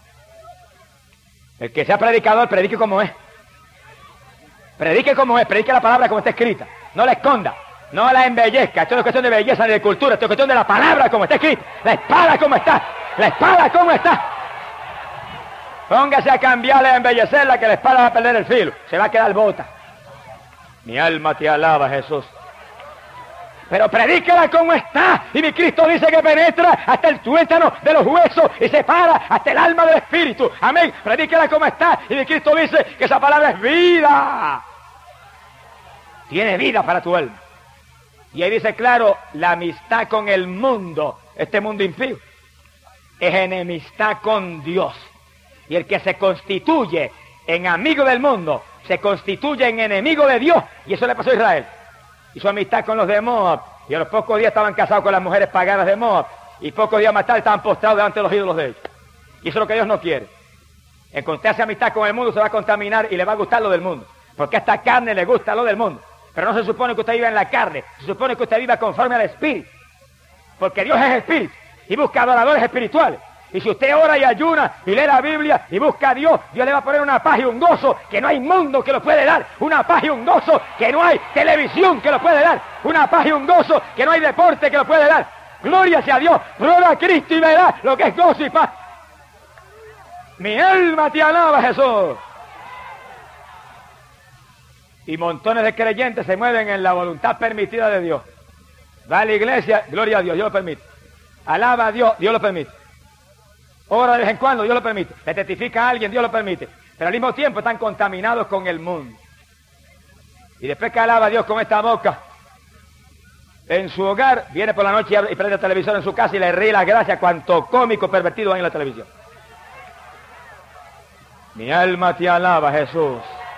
El que sea predicador, predique como es. Predique como es, predique la palabra como está escrita. No la esconda, no la embellezca. Esto no es cuestión de belleza ni de cultura, esto es cuestión de la palabra como está escrita. La espada como está, la espada como está. Póngase a cambiarla, a embellecerla, que la espada va a perder el filo, se va a quedar bota. Mi alma te alaba, Jesús. Pero predíquela como está. Y mi Cristo dice que penetra hasta el tuétano de los huesos y separa hasta el alma del espíritu. Amén. Predíquela como está. Y mi Cristo dice que esa palabra es vida. Tiene vida para tu alma. Y ahí dice claro, la amistad con el mundo, este mundo impío, es enemistad con Dios. Y el que se constituye en amigo del mundo se constituye en enemigo de Dios. Y eso le pasó a Israel. Hizo amistad con los de Moab. Y a los pocos días estaban casados con las mujeres paganas de Moab. Y pocos días más tarde estaban postrados delante de los ídolos de ellos. Y eso es lo que Dios no quiere. Encontrarse amistad con el mundo se va a contaminar y le va a gustar lo del mundo. Porque a esta carne le gusta lo del mundo. Pero no se supone que usted viva en la carne. Se supone que usted viva conforme al Espíritu. Porque Dios es Espíritu. Y busca adoradores espirituales. Y si usted ora y ayuna y lee la Biblia y busca a Dios, Dios le va a poner una paz y un gozo que no hay mundo que lo puede dar. Una paz y un gozo que no hay televisión que lo puede dar. Una paz y un gozo que no hay deporte que lo puede dar. Gloria sea a Dios. Prueba a Cristo y verá lo que es gozo y paz. Mi alma te alaba, Jesús. Y montones de creyentes se mueven en la voluntad permitida de Dios. Va a la iglesia, gloria a Dios, Dios lo permite. Alaba a Dios, Dios lo permite. Ora de vez en cuando, Dios lo permite. Le testifica a alguien, Dios lo permite. Pero al mismo tiempo están contaminados con el mundo. Y después que alaba a Dios con esta boca, en su hogar, viene por la noche y prende el televisor en su casa y le ríe las gracias a cuanto cómico pervertido hay en la televisión. Mi alma te alaba, Jesús.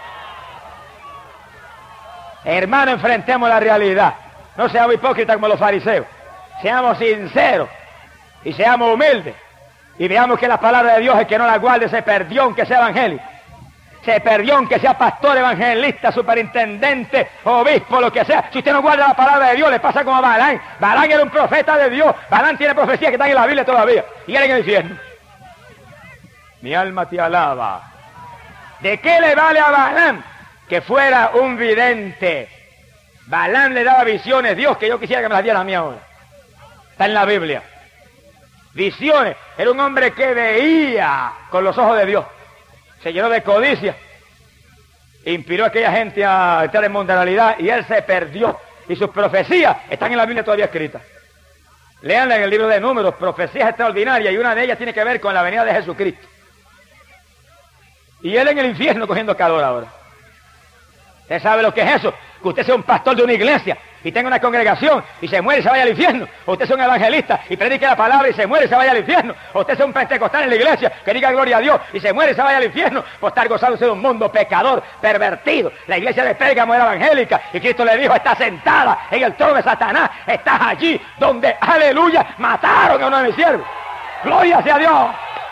Hermano, enfrentemos la realidad. No seamos hipócritas como los fariseos. Seamos sinceros y seamos humildes. Y veamos que la palabra de Dios, el que no la guarde, se perdió aunque sea evangélico. Se perdió aunque sea pastor, evangelista, superintendente, obispo, lo que sea. Si usted no guarda la palabra de Dios, le pasa como a Balán. Balán era un profeta de Dios. Balán tiene profecías que están en la Biblia todavía. Y él en el infierno. Mi alma te alaba. ¿De qué le vale a Balán que fuera un vidente? Balán le daba visiones. Dios, que yo quisiera que me las diera a mí ahora. Está en la Biblia. Visiones. Era un hombre que veía con los ojos de Dios. Se llenó de codicia. Inspiró a aquella gente a entrar en mundanalidad y él se perdió. Y sus profecías están en la Biblia todavía escritas. Leanla en el libro de Números, profecías extraordinarias, y una de ellas tiene que ver con la venida de Jesucristo. Y él en el infierno cogiendo calor ahora. ¿Usted sabe lo que es eso? Que usted sea un pastor de una iglesia y tenga una congregación y se muere y se vaya al infierno. O usted sea un evangelista y predique la palabra y se muere y se vaya al infierno. O usted sea un pentecostal en la iglesia que diga gloria a Dios y se muere y se vaya al infierno por estar gozándose de un mundo pecador, pervertido. La iglesia de Pérgamo era evangélica y Cristo le dijo: está sentada en el trono de Satanás. Estás allí donde, aleluya, mataron a uno de mis siervos. Gloria sea a Dios.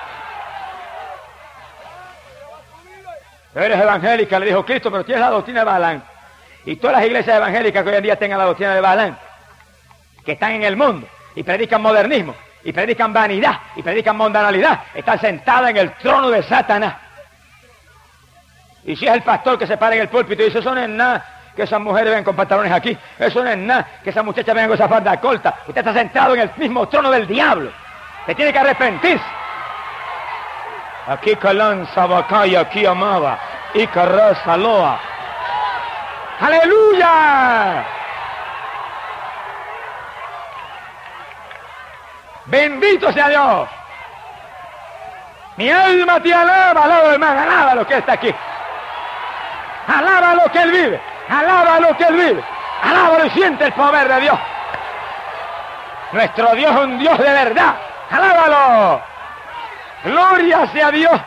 Eres evangélica, le dijo Cristo, pero tienes la doctrina de Balán. Y todas las iglesias evangélicas que hoy en día tengan la doctrina de Balán, que están en el mundo y predican modernismo, y predican vanidad, y predican mundanalidad, están sentadas en el trono de Satanás. Y si es el pastor que se para en el púlpito y dice: eso no es nada que esas mujeres vengan con pantalones aquí, eso no es nada que esas muchachas vengan con esa falda corta, usted está sentado en el mismo trono del diablo. Usted tiene que arrepentirse. Aquí Calán, Sabacaya, aquí Amaba, y Carraza, Loa. ¡Aleluya! Bendito sea Dios. Mi alma te alaba, alaba hermano, alaba lo que está aquí. Alaba lo que Él vive, alaba lo que Él vive. Alaba y siente el poder de Dios. Nuestro Dios es un Dios de verdad. Alábalo. Gloria sea Dios.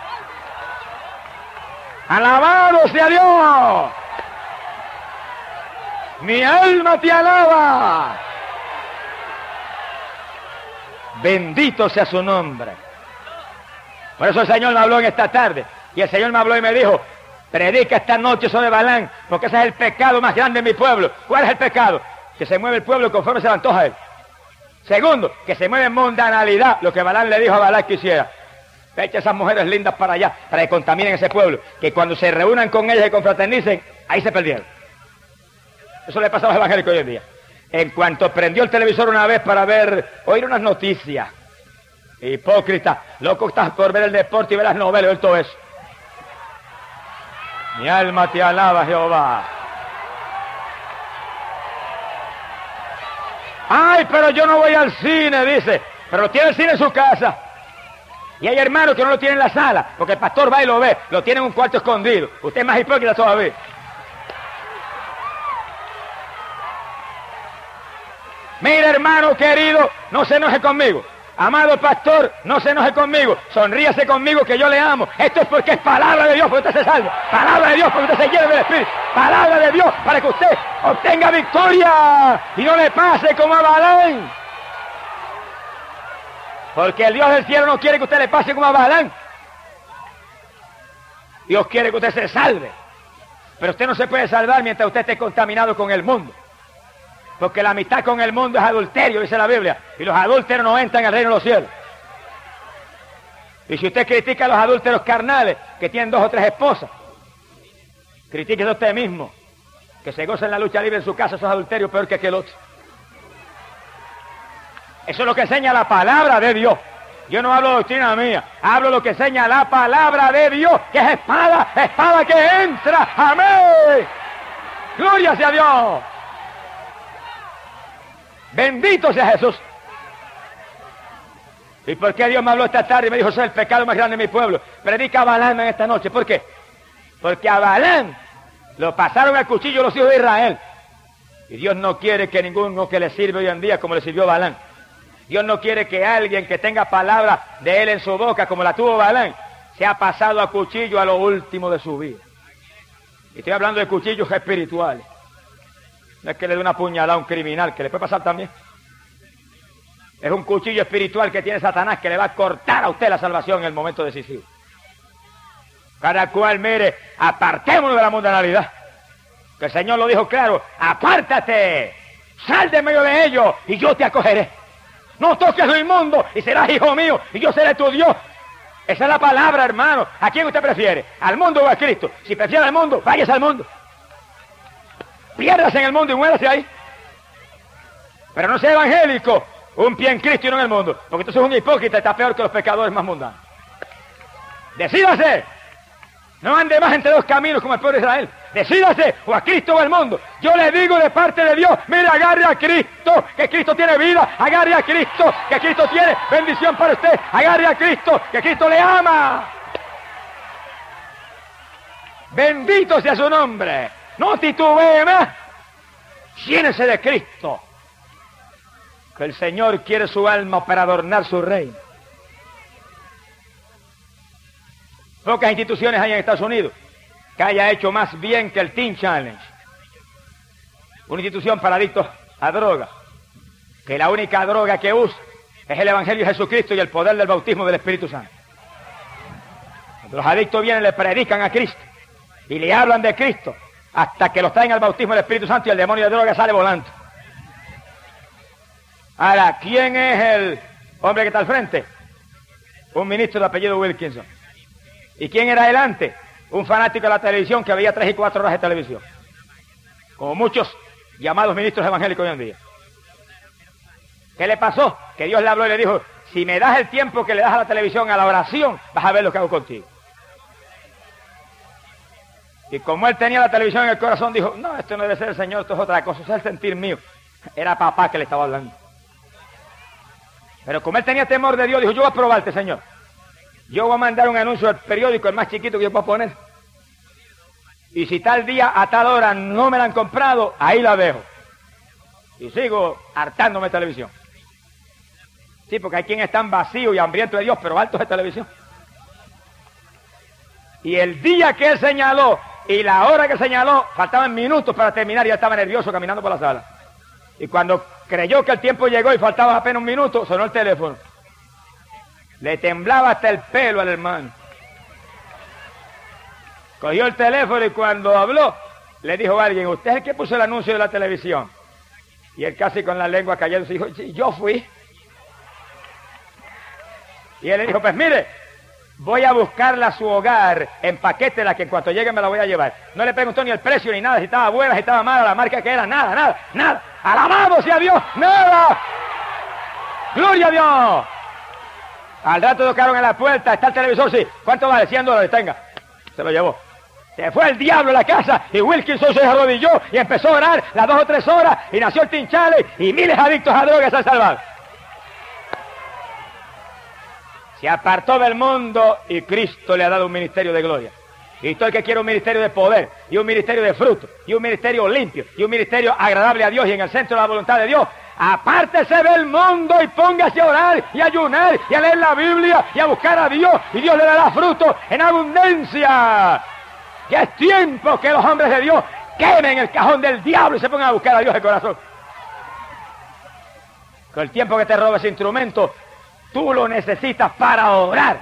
Alabado sea Dios. Mi alma te alaba. Bendito sea su nombre. Por eso el Señor me habló en esta tarde. Y el Señor me habló y me dijo: predica esta noche sobre Balán, porque ese es el pecado más grande en mi pueblo. ¿Cuál es el pecado? Que se mueve el pueblo conforme se le antoja a él. Segundo, que se mueve en mundanalidad, lo que Balán le dijo a Balán que hiciera. Echa esas mujeres lindas para allá, para que contaminen ese pueblo, que cuando se reúnan con ellas y confraternicen, ahí se perdieron. Eso le pasa a los evangélicos hoy en día. En cuanto prendió el televisor una vez para ver, oír unas noticias, hipócrita, loco estás por ver el deporte y ver las novelas, ver todo eso. Mi alma te alaba, Jehová. Ay, pero yo no voy al cine, dice, pero tiene el cine en su casa. Y hay hermanos que no lo tienen en la sala, porque el pastor va y lo ve, lo tiene en un cuarto escondido. Usted es más hipócrita todavía. Mira, hermano querido, no se enoje conmigo, Amado pastor, no se enoje conmigo, sonríase conmigo que yo le amo. Esto es porque es palabra de Dios para que usted se salve. Palabra de Dios para que usted se llene del Espíritu. Palabra de Dios para que usted obtenga victoria y no le pase como a Balaam. Porque el Dios del cielo no quiere que usted le pase como a Balaam. Dios quiere que usted se salve. Pero usted no se puede salvar mientras usted esté contaminado con el mundo. Porque la amistad con el mundo es adulterio, dice la Biblia. Y los adúlteros no entran al reino de los cielos. Y si usted critica a los adúlteros carnales, que tienen dos o tres esposas, critíquese a usted mismo, que se goza en la lucha libre en su casa, esos adulterios peor que aquel otro. Eso es lo que enseña la palabra de Dios. Yo no hablo de doctrina mía, hablo de lo que enseña la palabra de Dios, que es espada, espada que entra. ¡Amén! ¡Gloria sea a Dios! Bendito sea Jesús. ¿Y por qué Dios me habló esta tarde y me dijo, soy el pecado más grande de mi pueblo? Predica a Balaam en esta noche. ¿Por qué? Porque a Balaam lo pasaron al cuchillo los hijos de Israel. Y Dios no quiere que ninguno que le sirve hoy en día como le sirvió Balaam. Dios no quiere que alguien que tenga palabra de él en su boca, como la tuvo Balaam, sea pasado a cuchillo a lo último de su vida. Y estoy hablando de cuchillos espirituales. No es que le dé una puñalada a un criminal, que le puede pasar también. Es un cuchillo espiritual que tiene Satanás que le va a cortar a usted la salvación en el momento decisivo. Cada cual, mire, apartémonos de la mundanalidad. Que el Señor lo dijo claro, apártate, sal de medio de ellos y yo te acogeré. No toques lo inmundo y serás hijo mío y yo seré tu Dios. Esa es la palabra, hermano. ¿A quién usted prefiere? ¿Al mundo o a Cristo? Si prefiere al mundo, váyase al mundo. Piérdase en el mundo y muérase ahí. Pero no sea evangélico, un pie en Cristo y no en el mundo, porque entonces es un hipócrita y está peor que los pecadores más mundanos. Decídase, no ande más entre dos caminos como el pueblo de Israel. Decídase, o a Cristo o al mundo. Yo le digo de parte de Dios, mire, agarre a Cristo, que Cristo tiene vida, agarre a Cristo, que Cristo tiene bendición para usted, agarre a Cristo, que Cristo le ama. Bendito sea su nombre. No titubee más. Llénese de Cristo. Que el Señor quiere su alma para adornar su reino. Pocas instituciones hay en Estados Unidos que haya hecho más bien que el Teen Challenge. Una institución para adictos a droga, que la única droga que usa es el Evangelio de Jesucristo y el poder del bautismo del Espíritu Santo. Cuando los adictos vienen, le predican a Cristo y le hablan de Cristo hasta que los traen al bautismo del Espíritu Santo y el demonio de droga sale volando. Ahora, ¿quién es el hombre que está al frente? Un ministro de apellido Wilkinson. ¿Y quién era él antes? Un fanático de la televisión que veía tres y cuatro horas de televisión. Como muchos llamados ministros evangélicos hoy en día. ¿Qué le pasó? Que Dios le habló y le dijo, si me das el tiempo que le das a la televisión, a la oración, vas a ver lo que hago contigo. Y como él tenía la televisión en el corazón, dijo, no, esto no debe ser el Señor, esto es otra cosa, eso es el sentir mío. Era papá que le estaba hablando. Pero como él tenía temor de Dios, dijo, yo voy a probarte, Señor. Yo voy a mandar un anuncio al periódico, el más chiquito que yo puedo poner. Y si tal día, a tal hora, no me la han comprado, ahí la dejo. Y sigo hartándome de televisión. Sí, porque hay quienes están vacíos y hambrientos de Dios, pero altos de televisión. Y el día que él señaló, y la hora que señaló, faltaban minutos para terminar y él estaba nervioso caminando por la sala. Y cuando creyó que el tiempo llegó y faltaba apenas un minuto, sonó el teléfono. Le temblaba hasta el pelo al hermano. Cogió el teléfono y cuando habló, le dijo a alguien, ¿usted es el que puso el anuncio de la televisión? Y él casi con la lengua cayendo se dijo, yo fui. Y él le dijo, pues mire, voy a buscarla a su hogar, empaquétela que en cuanto llegue me la voy a llevar. No le preguntó ni el precio ni nada, si estaba buena, si estaba mala, la marca que era, nada, nada, nada. ¡Alabado sea Dios! ¡Nada! ¡Gloria a Dios! Al rato tocaron en la puerta, está el televisor, sí. ¿Cuánto vale? cien dólares, tenga. Se lo llevó. Se fue el diablo a la casa y Wilkinson se arrodilló y empezó a orar las dos o tres horas y nació el Teen Challenge y miles de adictos a drogas se han salvado. Se apartó del mundo y Cristo le ha dado un ministerio de gloria. Y todo el que quiere un ministerio de poder, y un ministerio de fruto, y un ministerio limpio, y un ministerio agradable a Dios y en el centro de la voluntad de Dios, apártese del mundo y póngase a orar y a ayunar y a leer la Biblia y a buscar a Dios, y Dios le dará fruto en abundancia. Que es tiempo que los hombres de Dios quemen el cajón del diablo y se pongan a buscar a Dios de corazón. Con el tiempo que te roba ese instrumento, tú lo necesitas para orar,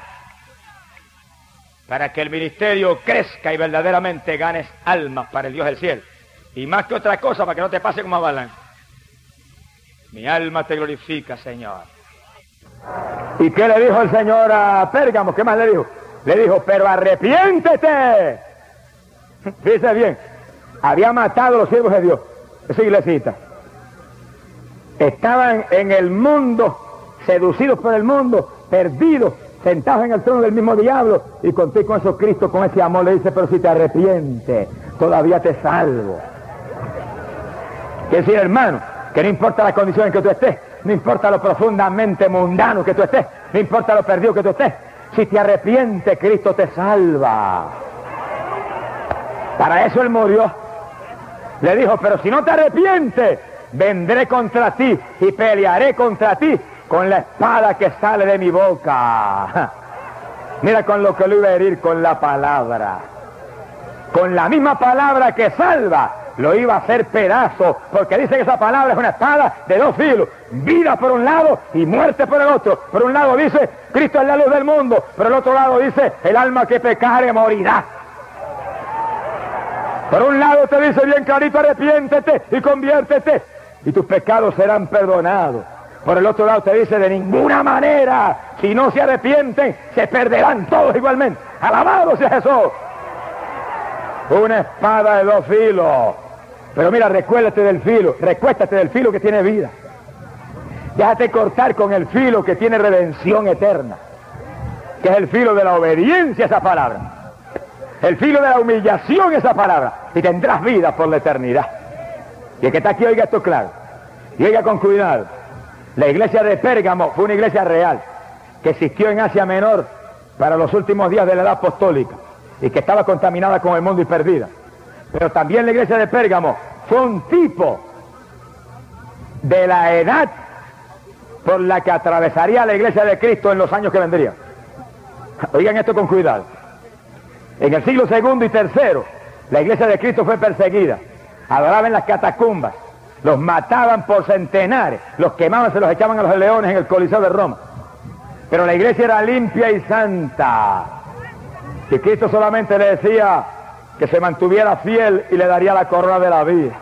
para que el ministerio crezca y verdaderamente ganes almas para el Dios del cielo. Y más que otra cosa, para que no te pase como a Balaam. Mi alma te glorifica, Señor. ¿Y qué le dijo el Señor a Pérgamo? ¿Qué más le dijo? Le dijo, pero arrepiéntete. Fíjese bien, había matado a los siervos de Dios, esa iglesita. Estaban en el mundo, seducidos por el mundo, perdidos, sentados en el trono del mismo diablo, y contigo con eso Cristo, con ese amor, le dice, pero si te arrepientes, todavía te salvo. Quiere decir, hermano, que no importa la condición en que tú estés, no importa lo profundamente mundano que tú estés, no importa lo perdido que tú estés, si te arrepientes, Cristo te salva. Para eso Él murió. Le dijo, pero si no te arrepientes, vendré contra ti y pelearé contra ti con la espada que sale de mi boca. Mira con lo que lo iba a herir, con la palabra. Con la misma palabra que salva, lo iba a hacer pedazo, porque dice que esa palabra es una espada de dos filos, vida por un lado y muerte por el otro. Por un lado dice, Cristo es la luz del mundo, por el otro lado dice, el alma que pecare morirá. Por un lado te dice bien clarito, arrepiéntete y conviértete, y tus pecados serán perdonados. Por el otro lado te dice, de ninguna manera, si no se arrepienten, se perderán todos igualmente. ¡Alabado sea Jesús! Una espada de dos filos. Pero mira, recuérdate del filo, recuéstate del filo que tiene vida. Déjate cortar con el filo que tiene redención eterna, que es el filo de la obediencia a esa palabra, el filo de la humillación a esa palabra, y tendrás vida por la eternidad. Y el que está aquí oiga esto claro, y oiga con cuidado. La iglesia de Pérgamo fue una iglesia real, que existió en Asia Menor para los últimos días de la edad apostólica, y que estaba contaminada con el mundo y perdida. Pero también la iglesia de Pérgamo fue un tipo de la edad por la que atravesaría la iglesia de Cristo en los años que vendrían. Oigan esto con cuidado. En el siglo segundo y tercero, la iglesia de Cristo fue perseguida. Adoraban en las catacumbas, los mataban por centenares, los quemaban, se los echaban a los leones en el Coliseo de Roma. Pero la iglesia era limpia y santa, y Cristo solamente le decía que se mantuviera fiel y le daría la corona de la vida.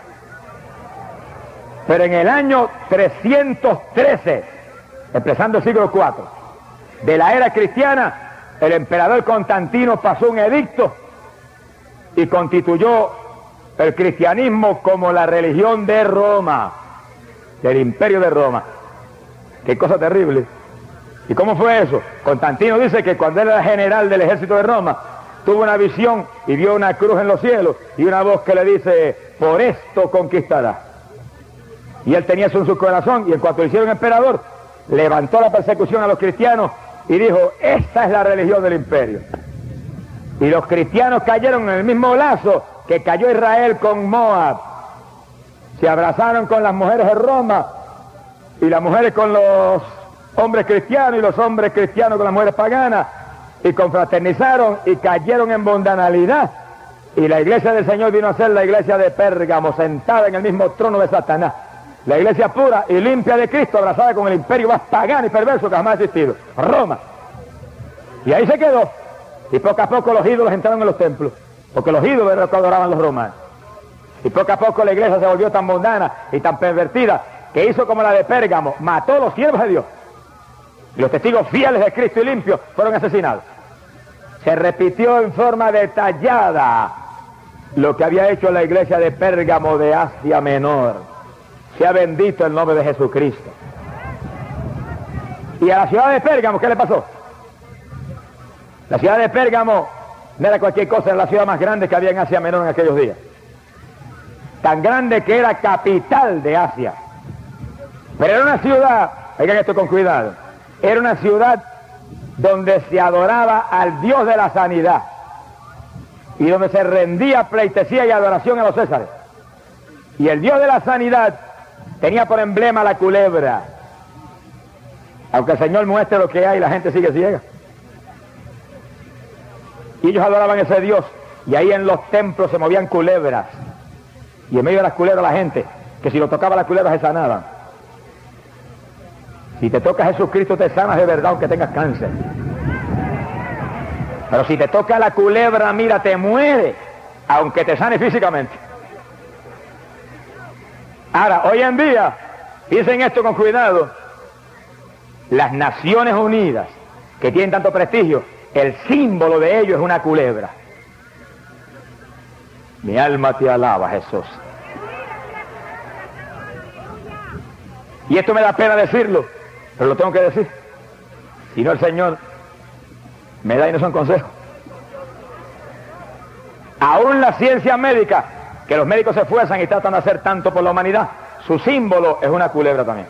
Pero en el año trescientos trece, empezando el siglo cuatro, de la era cristiana, el emperador Constantino pasó un edicto y constituyó el cristianismo como la religión de Roma, del imperio de Roma. Qué cosa terrible. ¿Y cómo fue eso? Constantino dice que cuando él era general del ejército de Roma, tuvo una visión y vio una cruz en los cielos y una voz que le dice, por esto conquistará. Y él tenía eso en su corazón, y en cuanto le hicieron emperador, levantó la persecución a los cristianos y dijo, esta es la religión del imperio. Y los cristianos cayeron en el mismo lazo que cayó Israel con Moab. Se abrazaron con las mujeres de Roma, y las mujeres con los hombres cristianos, y los hombres cristianos con las mujeres paganas, y confraternizaron y cayeron en mundanalidad. Y la iglesia del Señor vino a ser la iglesia de Pérgamo, sentada en el mismo trono de Satanás. La iglesia pura y limpia de Cristo, abrazada con el imperio más pagano y perverso que jamás ha existido, Roma. Y ahí se quedó. Y poco a poco los ídolos entraron en los templos, porque los ídolos eran los que adoraban los romanos. Y poco a poco la iglesia se volvió tan mundana y tan pervertida, que hizo como la de Pérgamo, mató a los siervos de Dios. Y los testigos fieles de Cristo y limpios fueron asesinados. Se repitió en forma detallada lo que había hecho la iglesia de Pérgamo de Asia Menor. Sea bendito el nombre de Jesucristo. Y a la ciudad de Pérgamo, ¿qué le pasó? La ciudad de Pérgamo no era cualquier cosa, era la ciudad más grande que había en Asia Menor en aquellos días. Tan grande que era capital de Asia. Pero era una ciudad, oigan esto con cuidado, era una ciudad donde se adoraba al Dios de la sanidad y donde se rendía pleitesía y adoración a los césares. Y el Dios de la sanidad tenía por emblema la culebra. Aunque el Señor muestre lo que hay, la gente sigue ciega. Y ellos adoraban a ese Dios, y ahí en los templos se movían culebras, y en medio de las culebras la gente, que si lo tocaba la culebra se sanaban. Si te toca Jesucristo te sanas de verdad aunque tengas cáncer. Pero si te toca la culebra, mira, te muere, aunque te sane físicamente. Ahora, hoy en día, piensen esto con cuidado, las Naciones Unidas, que tienen tanto prestigio, el símbolo de ellos es una culebra. Mi alma te alaba, Jesús. Y esto me da pena decirlo, pero lo tengo que decir. Si no, el Señor me da y no son consejos. Aún la ciencia médica, que los médicos se esfuerzan y tratan de hacer tanto por la humanidad, su símbolo es una culebra también.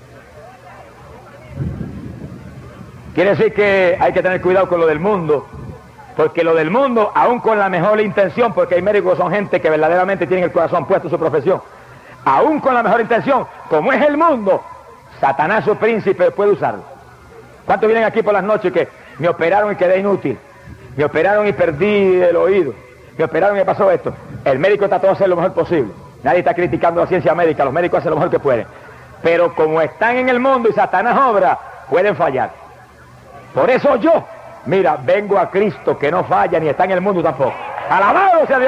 Quiere decir que hay que tener cuidado con lo del mundo, porque lo del mundo, aún con la mejor intención, porque hay médicos que son gente que verdaderamente tienen el corazón puesto en su profesión, aún con la mejor intención, como es el mundo, Satanás, su príncipe, puede usarlo. ¿Cuántos vienen aquí por las noches que me operaron y quedé inútil? Me operaron y perdí el oído. Me operaron y me pasó esto. El médico trató de hacer lo mejor posible. Nadie está criticando la ciencia médica, los médicos hacen lo mejor que pueden. Pero como están en el mundo y Satanás obra, pueden fallar. Por eso yo, mira, vengo a Cristo que no falla ni está en el mundo tampoco. ¡Alabado sea Dios!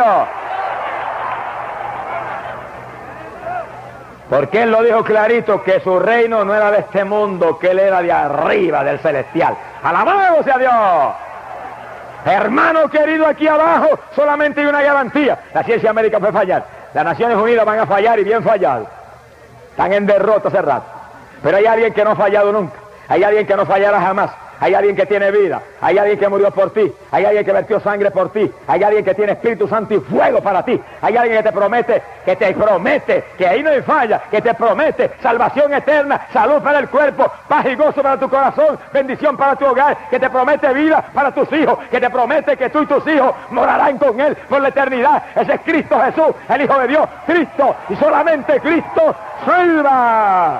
Porque Él lo dijo clarito, que su reino no era de este mundo, que Él era de arriba, del celestial. ¡Alabado sea Dios! Hermano querido, aquí abajo solamente hay una garantía. La ciencia médica puede fallar. Las Naciones Unidas van a fallar y bien fallado. Están en derrota hace rato. Pero hay alguien que no ha fallado nunca. Hay alguien que no fallará jamás. Hay alguien que tiene vida, hay alguien que murió por ti, hay alguien que vertió sangre por ti, hay alguien que tiene Espíritu Santo y fuego para ti, hay alguien que te promete, que te promete, que ahí no hay falla, que te promete salvación eterna, salud para el cuerpo, paz y gozo para tu corazón, bendición para tu hogar, que te promete vida para tus hijos, que te promete que tú y tus hijos morarán con Él por la eternidad. Ese es Cristo Jesús, el Hijo de Dios, Cristo, y solamente Cristo salva.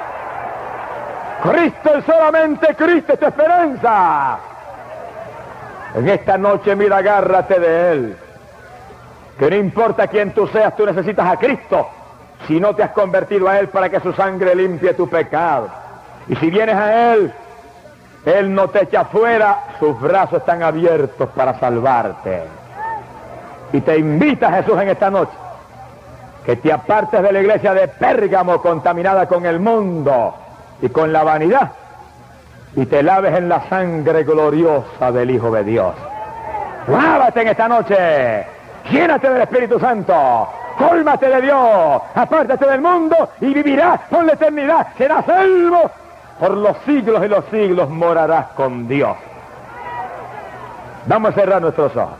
Cristo y solamente Cristo es tu esperanza. En esta noche, mira, agárrate de Él. Que no importa quién tú seas, tú necesitas a Cristo. Si no te has convertido a Él para que su sangre limpie tu pecado. Y si vienes a Él, Él no te echa fuera, sus brazos están abiertos para salvarte. Y te invita Jesús en esta noche, que te apartes de la iglesia de Pérgamo contaminada con el mundo y con la vanidad, y te laves en la sangre gloriosa del Hijo de Dios. Lávate en esta noche, llénate del Espíritu Santo, cólmate de Dios, apártate del mundo y vivirás por la eternidad, serás salvo, por los siglos y los siglos morarás con Dios. Vamos a cerrar nuestros ojos.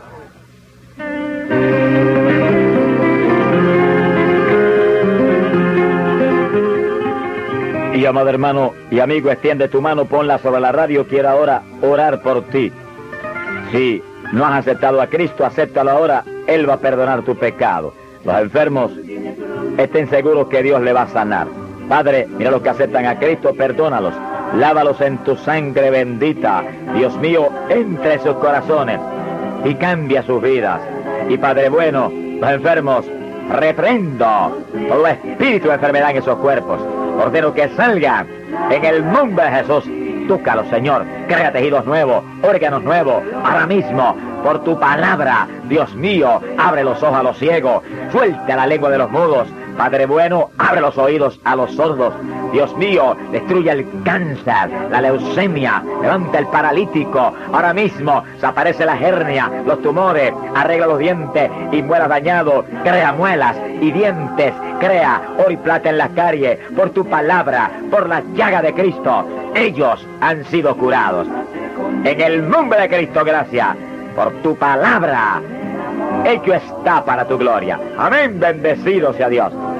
Y amado hermano y amigo, extiende tu mano, ponla sobre la radio. Quiero ahora orar por ti. Si no has aceptado a Cristo, acéptalo ahora. Él va a perdonar tu pecado. Los enfermos, estén seguros que Dios le va a sanar. Padre, mira los que aceptan a Cristo, perdónalos. Lávalos en tu sangre bendita. Dios mío, entre sus corazones y cambia sus vidas. Y Padre bueno, los enfermos, reprendo todo espíritu de enfermedad en esos cuerpos. Ordeno que salgan en el nombre de Jesús. Tócalos, Señor. Crea tejidos nuevos, órganos nuevos. Ahora mismo, por tu palabra, Dios mío, abre los ojos a los ciegos. Suelta la lengua de los mudos. Padre bueno, abre los oídos a los sordos. Dios mío, destruye el cáncer, la leucemia, levanta el paralítico. Ahora mismo, desaparece la hernia, los tumores, arregla los dientes y muelas dañados, crea muelas y dientes, crea oro y plata en las caries. Por tu palabra, por la llaga de Cristo, ellos han sido curados. En el nombre de Cristo, gracias por tu palabra. Hecho está para tu gloria. Amén, bendecido sea Dios.